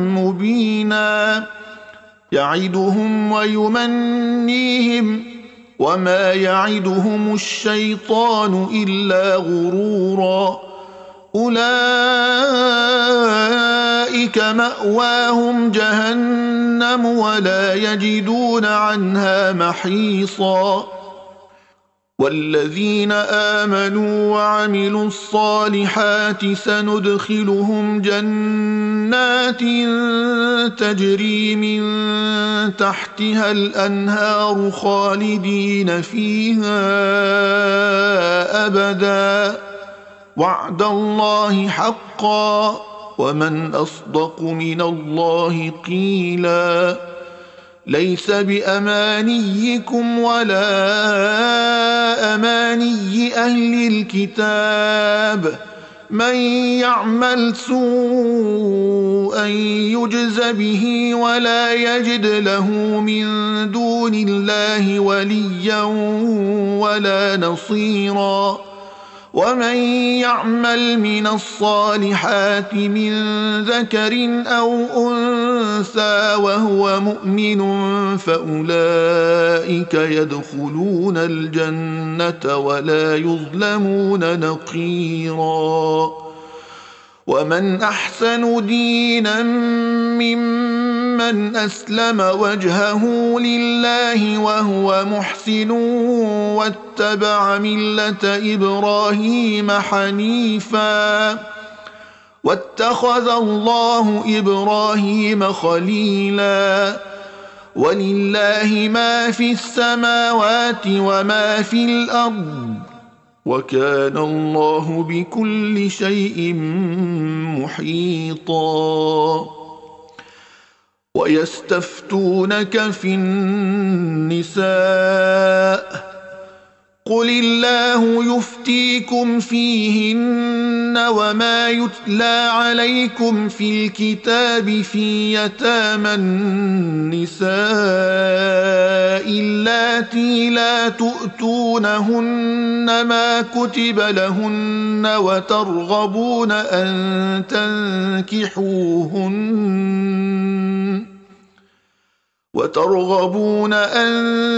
مبينا يعدهم ويمنيهم وما يعدهم الشيطان إلا غرورا أولئك مأواهم جهنم ولا يجدون عنها محيصا والذين آمنوا وعملوا الصالحات سندخلهم جنات تجري من تحتها الأنهار خالدين فيها أبدا وعد الله حقا ومن أصدق من الله قيلا ليس بأمانيكم ولا أماني أهل الكتاب من يعمل سوءا يجز به ولا يجد له من دون الله وليا ولا نصيرا ومن يعمل من الصالحات من ذكر أو أنثى وهو مؤمن فأولئك يدخلون الجنة ولا يظلمون نقيرا ومن أحسن دينا ممن أسلم وجهه لله وهو محسن واتبع ملة إبراهيم حنيفا واتخذ الله إبراهيم خليلا ولله ما في السماوات وما في الأرض وكان الله بكل شيء محيطا ويستفتونك في النساء قل الله يفتيكم فيهن وما يتلى عليكم في الكتاب في يتامى النساء اللاتي لا تؤتونهن ما كتب لهن وترغبون أن تنكحوهن وترغبون أن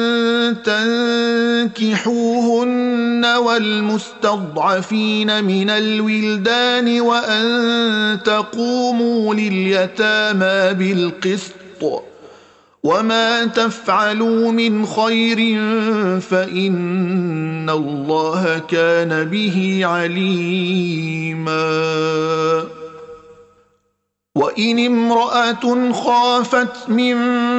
تنكحوهن والمستضعفين من الولدان وأن تقوموا لليتامى بالقسط وما تفعلوا من خير فإن الله كان به عليما وإن امرأة خافت من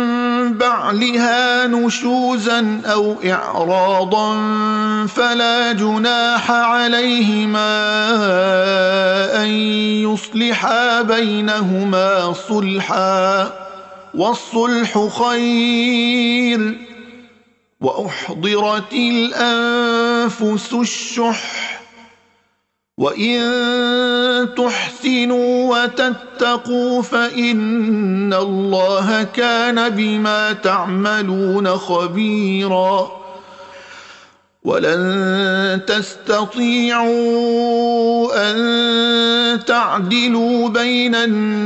بعلها نشوزا أو إعراضا فلا جناح عليهما أن يصلحا بينهما صلحا والصلح خير وأحضرت الأنفس الشح وإن تحسنوا وتتقوا فإن الله كان بما تعملون خبيرا ولن تستطيعوا أن تعدلوا بين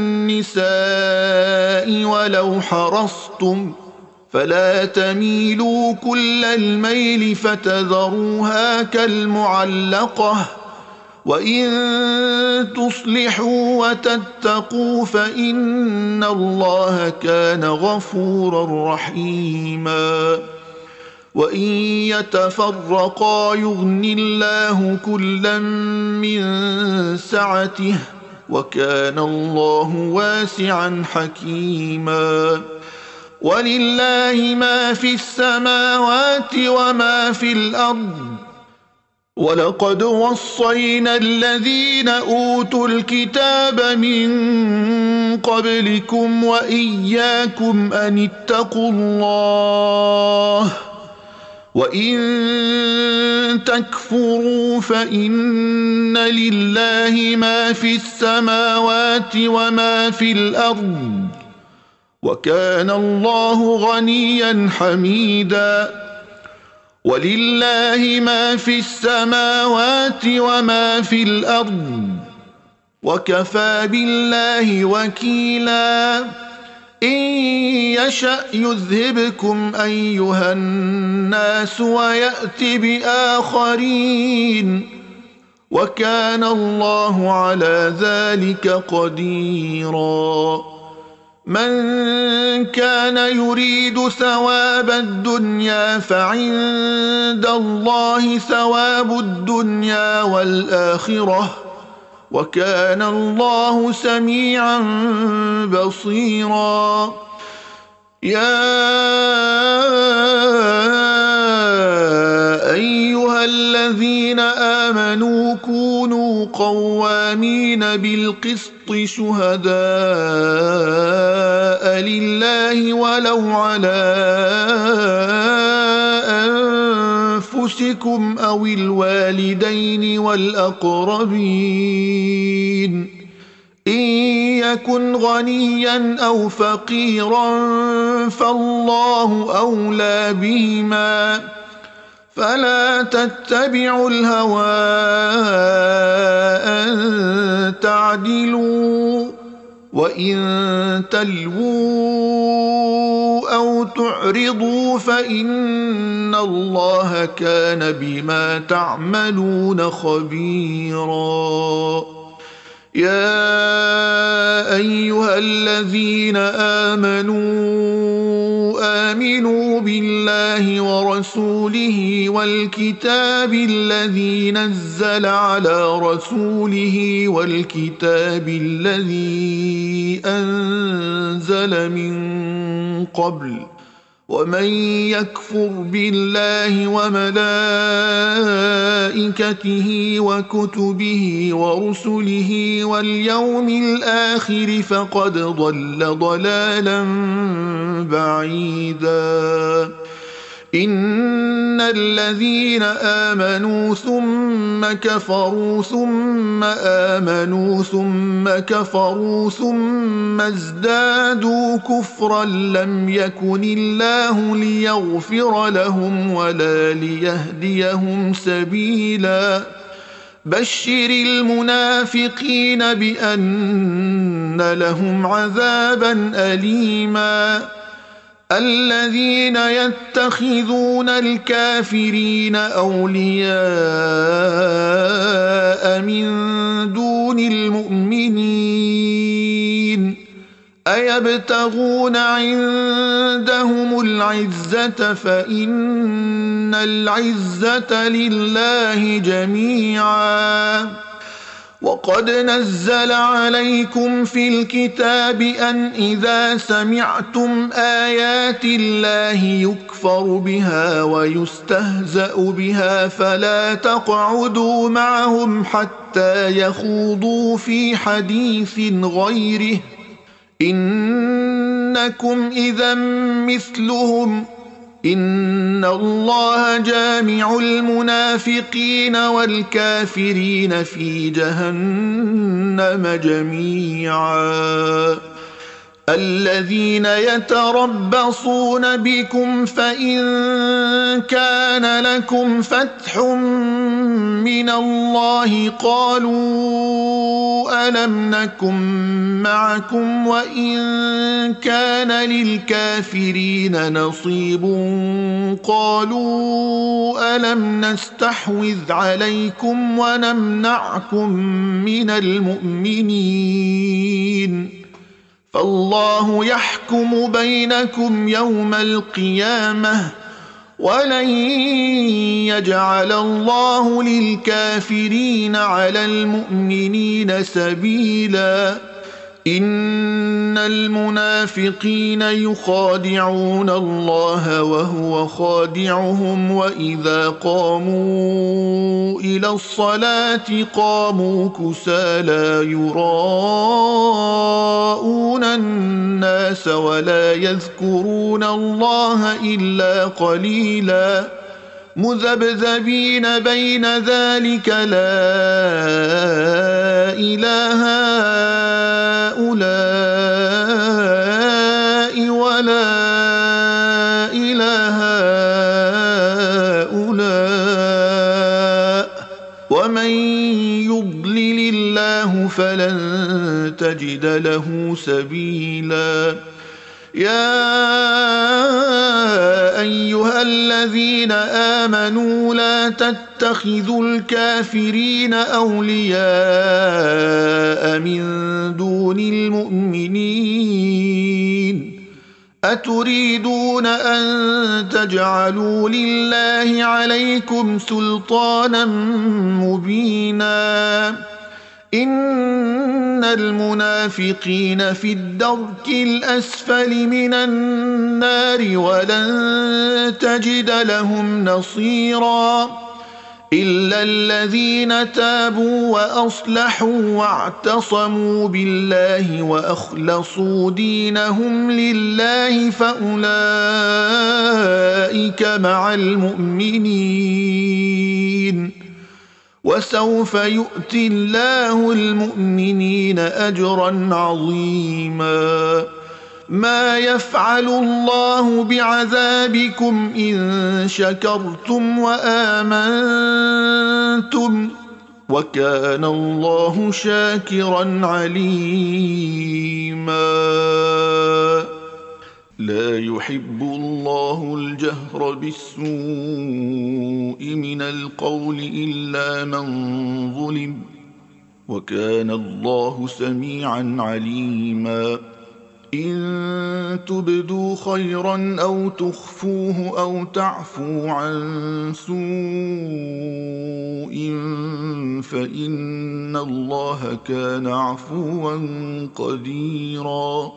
النساء ولو حرصتم فلا تميلوا كل الميل فتذروها كالمعلقة وإن تصلحوا وتتقوا فإن الله كان غفورا رحيما وإن يتفرقا يغن الله كلا من سعته وكان الله واسعا حكيما ولله ما في السماوات وما في الأرض ولقد وصينا الذين أوتوا الكتاب من قبلكم وإياكم أن اتقوا الله وإن تكفروا فإن لله ما في السماوات وما في الأرض وكان الله غنيا حميدا ولله ما في السماوات وما في الأرض وكفى بالله وكيلا إن يشأ يذهبكم أيها الناس ويأت بآخرين وكان الله على ذلك قديرا من كان يريد ثواب الدنيا فعند الله ثواب الدنيا والآخرة وكان الله سميعا بصيرا يا أيها الذين آمنوا كونوا قوامين بالقسط شهداء لله ولو على أنفسكم أو الوالدين والأقربين إن يكن غنيا أو فقيرا فالله أولى بهما فلا تتبعوا الهوى أن تعدلوا وإن تلووا أو تعرضوا فإن الله كان بما تعملون خبيرا يا أيها الذين آمنوا آمنوا بالله ورسوله والكتاب الذي نزل على رسوله والكتاب الذي أنزل من قبل ومن يكفر بالله وملائكته وكتبه ورسله واليوم الآخر فقد ضل ضلالا بعيدا إن الذين آمنوا ثم كفروا ثم آمنوا ثم كفروا ثم ازدادوا كفرا لم يكن الله ليغفر لهم ولا ليهديهم سبيلا بشر المنافقين بأن لهم عذابا أليما الذين يتخذون الكافرين أولياء من دون المؤمنين أيبتغون عندهم العزة فإن العزة لله جميعا وقد نزل عليكم في الكتاب أن إذا سمعتم آيات الله يكفر بها ويستهزأ بها فلا تقعدوا معهم حتى يخوضوا في حديث غيره إنكم إذا مثلهم إن الله جامع المنافقين والكافرين في جهنم جميعا الذين يتربصون بكم فإن كان لكم فتح من الله قالوا ألم نكن معكم وإن كان للكافرين نصيب قالوا ألم نستحوذ عليكم ونمنعكم من المؤمنين فالله يحكم بينكم يوم القيامة ولن يجعل الله للكافرين على المؤمنين سبيلا إن المنافقين يخادعون الله وهو خادعهم وإذا قاموا إلى الصلاة قاموا كسالى يراءون الناس ولا يذكرون الله إلا قليلا مذبذبين بين ذلك لا إله هؤلاء ولا إله هؤلاء ومن يضلل الله فلن تجد له سبيلا يا أيها الذين آمنوا لا تتخذوا الكافرين أولياء من دون المؤمنين أتريدون أن تجعلوا لله عليكم سلطانا مبينا إن المنافقين في الدرك الأسفل من النار ولن تجد لهم نصيرا إلا الذين تابوا وأصلحوا واعتصموا بالله وأخلصوا دينهم لله فأولئك مع المؤمنين وسوف يؤتي الله المؤمنين أجرا عظيما ما يفعل الله بعذابكم إن شكرتم وآمنتم وكان الله شاكرا عليما لا يحب الله الجهر بالسوء من القول إلا من ظلم وكان الله سميعا عليما إن تبدوا خيرا أو تخفوه أو تعفوا عن سوء فإن الله كان عفوا قديرا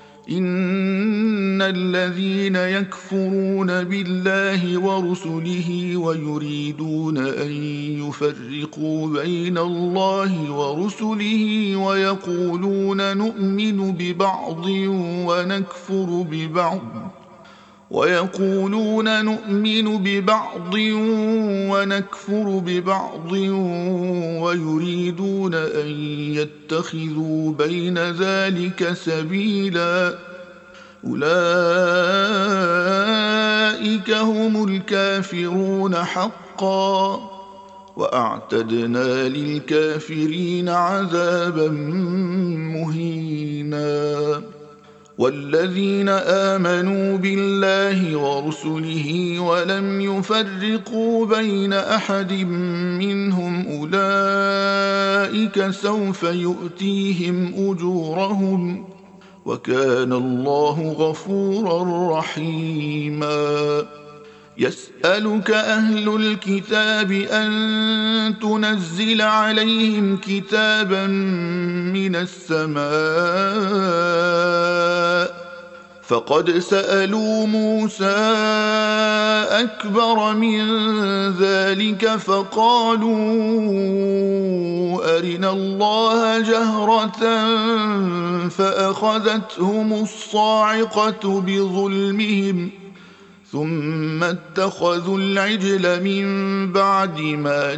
إن الذين يكفرون بالله ورسله ويريدون أن يفرقوا بين الله ورسله ويقولون نؤمن ببعض ونكفر ببعض ويقولون نؤمن ببعض ونكفر ببعض ويريدون أن يتخذوا بين ذلك سبيلا أولئك هم الكافرون حقا وأعتدنا للكافرين عذابا مهينا والذين آمنوا بالله ورسله ولم يفرقوا بين أحد منهم أولئك سوف يؤتيهم أجورهم وكان الله غفورا رحيما يسألك أهل الكتاب أن تنزل عليهم كتابا من السماء فقد سألوا موسى أكبر من ذلك فقالوا أرنا الله جهرة فأخذتهم الصاعقة بظلمهم ثم اتخذوا العجل من بعد ما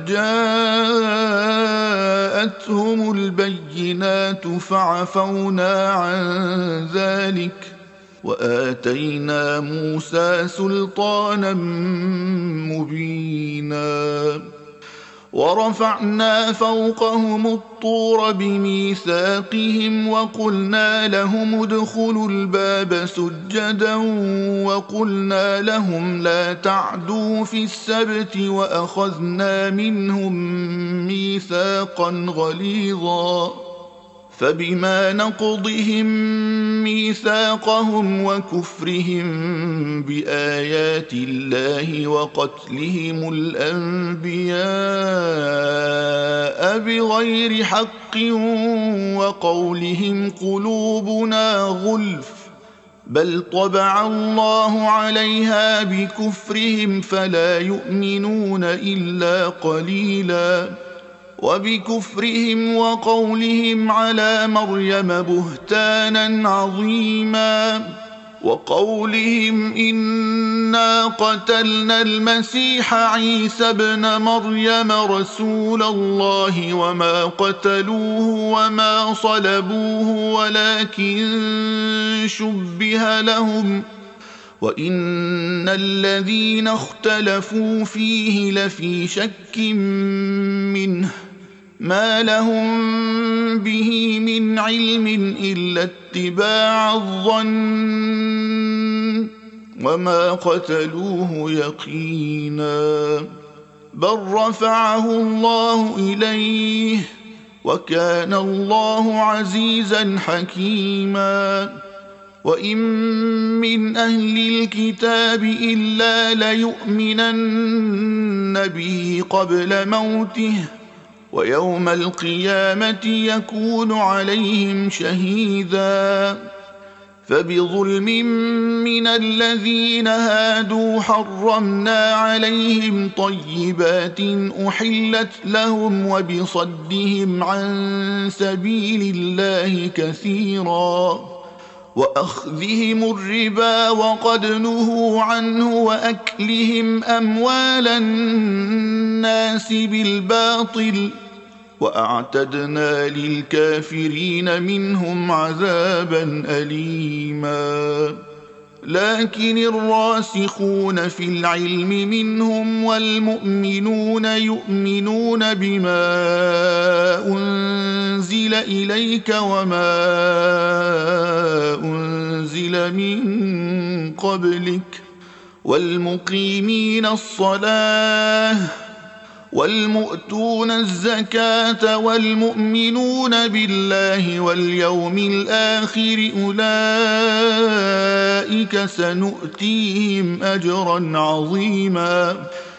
جاءتهم البينات فعفونا عن ذلك وآتينا موسى سلطانا مبينا ورفعنا فوقهم الطور بميثاقهم وقلنا لهم ادخلوا الباب سجدا وقلنا لهم لا تعدوا في السبت وأخذنا منهم ميثاقا غليظا فبما نقضهم ميثاقهم وكفرهم بآيات الله وقتلهم الأنبياء بغير حق وقولهم قلوبنا غلف بل طبع الله عليها بكفرهم فلا يؤمنون إلا قليلا وبكفرهم وقولهم على مريم بهتانا عظيما وقولهم إنا قتلنا المسيح عيسى ابن مريم رسول الله وما قتلوه وما صلبوه ولكن شبه لهم وإن الذين اختلفوا فيه لفي شك منه ما لهم به من علم إلا اتباع الظن وما قتلوه يقينا بل رفعه الله إليه وكان الله عزيزا حكيما وإن من أهل الكتاب إلا ليؤمنن به قبل موته ويوم القيامة يكون عليهم شهيدا فبظلم من الذين هادوا حرمنا عليهم طيبات أحلت لهم وبصدهم عن سبيل الله كثيرا وأخذهم الربا وقد نهوا عنه وأكلهم أموال الناس بالباطل وأعتدنا للكافرين منهم عذابا أليما لكن الراسخون في العلم منهم والمؤمنون يؤمنون بما أنزل إليك وما أنزل من قبلك والمقيمين الصلاة والمؤتون الزكاة والمؤمنون بالله واليوم الآخر أولئك سنؤتيهم أجرا عظيما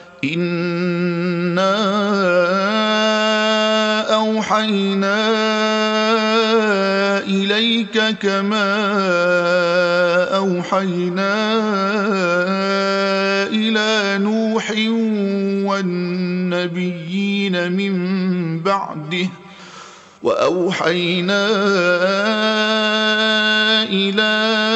إنا أوحينا إليك كما أوحينا إلى نوح والنبيين من بعده وأوحينا إلى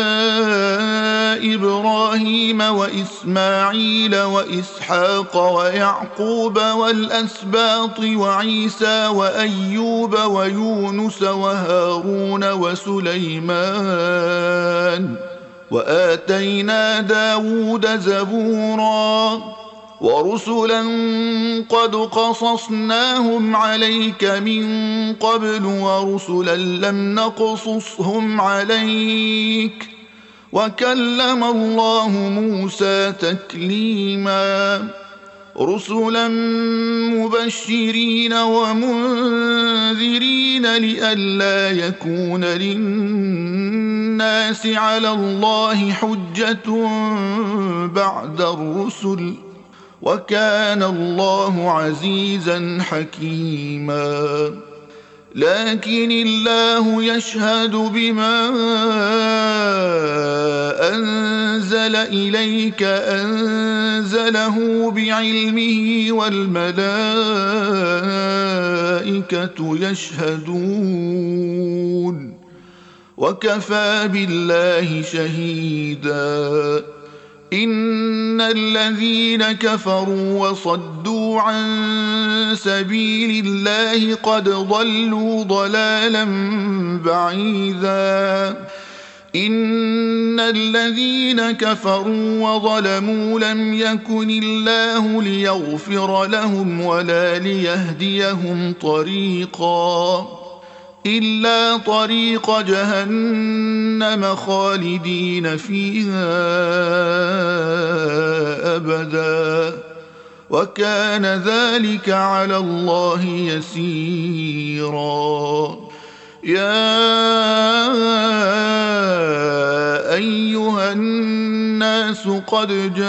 إبراهيم وإسماعيل وإسحاق ويعقوب والأسباط وعيسى وأيوب ويونس وهارون وسليمان وآتينا داود زبورا ورسلا قد قصصناهم عليك من قبل ورسلا لم نقصصهم عليك وكلم الله موسى تكليما رسلا مبشرين ومنذرين لئلا يكون للناس على الله حجة بعد الرسل وكان الله عزيزا حكيما لكن الله يشهد بما أنزل إليك أنزله بعلمه والملائكة يشهدون وكفى بالله شهيدا إن الذين كفروا وصدوا عن سبيل الله قد ضلوا ضلالا بعيدا إن الذين كفروا وظلموا لم يكن الله ليغفر لهم ولا ليهديهم طريقا إلا طريق جهنم خالدين فيها أبدا وكان ذلك على الله يسيرا يا أيها الناس قد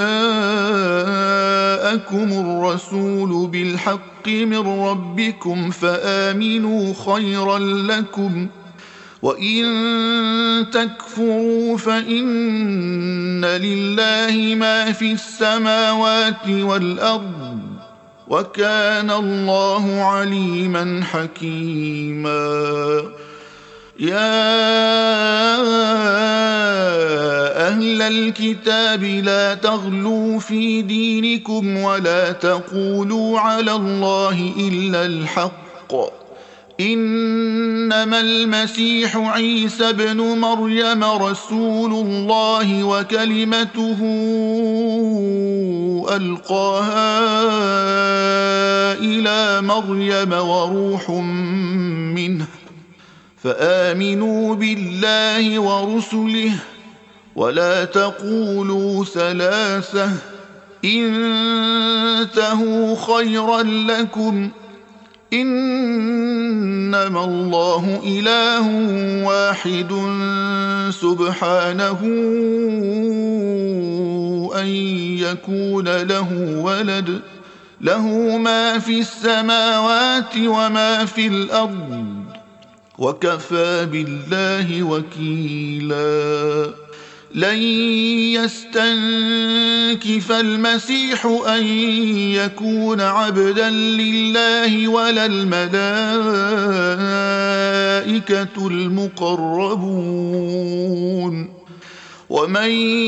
جاءكم الرسول بالحق من ربكم فآمنوا خيرا لكم وإن تكفروا فإن لله ما في السماوات والأرض وكان الله عليما حكيما يا أهل الكتاب لا تغلوا في دينكم ولا تقولوا على الله إلا الحق إنما المسيح عيسى بن مريم رسول الله وكلمته ألقاها إلى مريم وروح منه فآمنوا بالله ورسله ولا تقولوا ثلاثة انتهوا خيرا لكم إنما الله إله واحد سبحانه أن يكون له ولد له ما في السماوات وما في الأرض وكفى بالله وكيلا لن يستنكف المسيح أن يكون عبدا لله ولا الملائكة المقربون ومن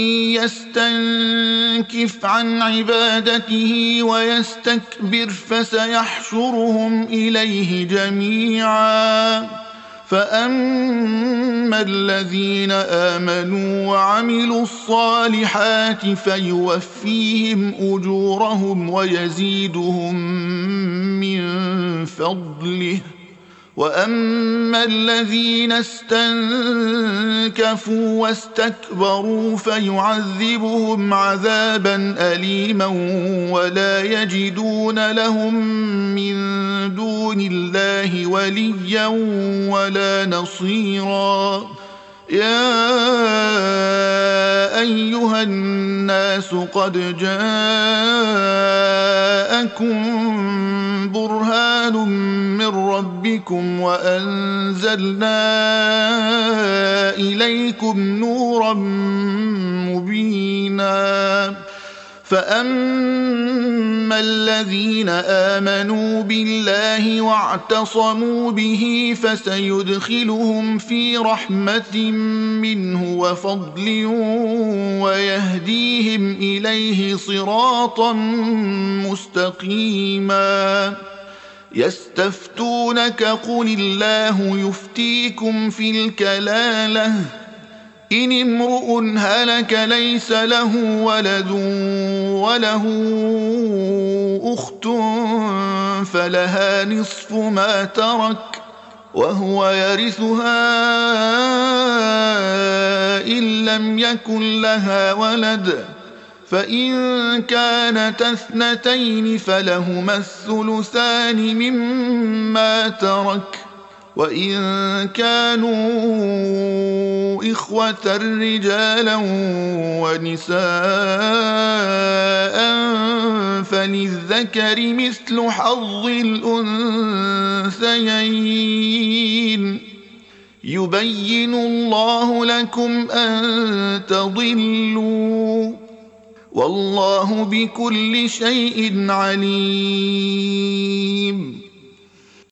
يستنكف عن عبادته ويستكبر فسيحشرهم إليه جميعا فأما الذين آمنوا وعملوا الصالحات فيوفيهم أجورهم ويزيدهم من فضله وأما الذين استنكفوا واستكبروا فيعذبهم عذابا أليما ولا يجدون لهم من دون الله وليا ولا نصيرا يا أيها الناس قد جاءكم برهان من ربكم وأنزلنا إليكم نورا مبينا فأما الذين آمنوا بالله واعتصموا به فسيدخلهم في رحمة منه وفضل ويهديهم إليه صراطا مستقيما يستفتونك قل الله يفتيكم في الكلالة إن امرؤ هلك ليس له ولد وله أخت فلها نصف ما ترك وهو يرثها إن لم يكن لها ولد فإن كانت اثنتين فلهما الثلثان مما ترك وإن كانوا إخوة رجالا ونساء فللذكر مثل حظ الأنثيين يبين الله لكم أن تضلوا والله بكل شيء عليم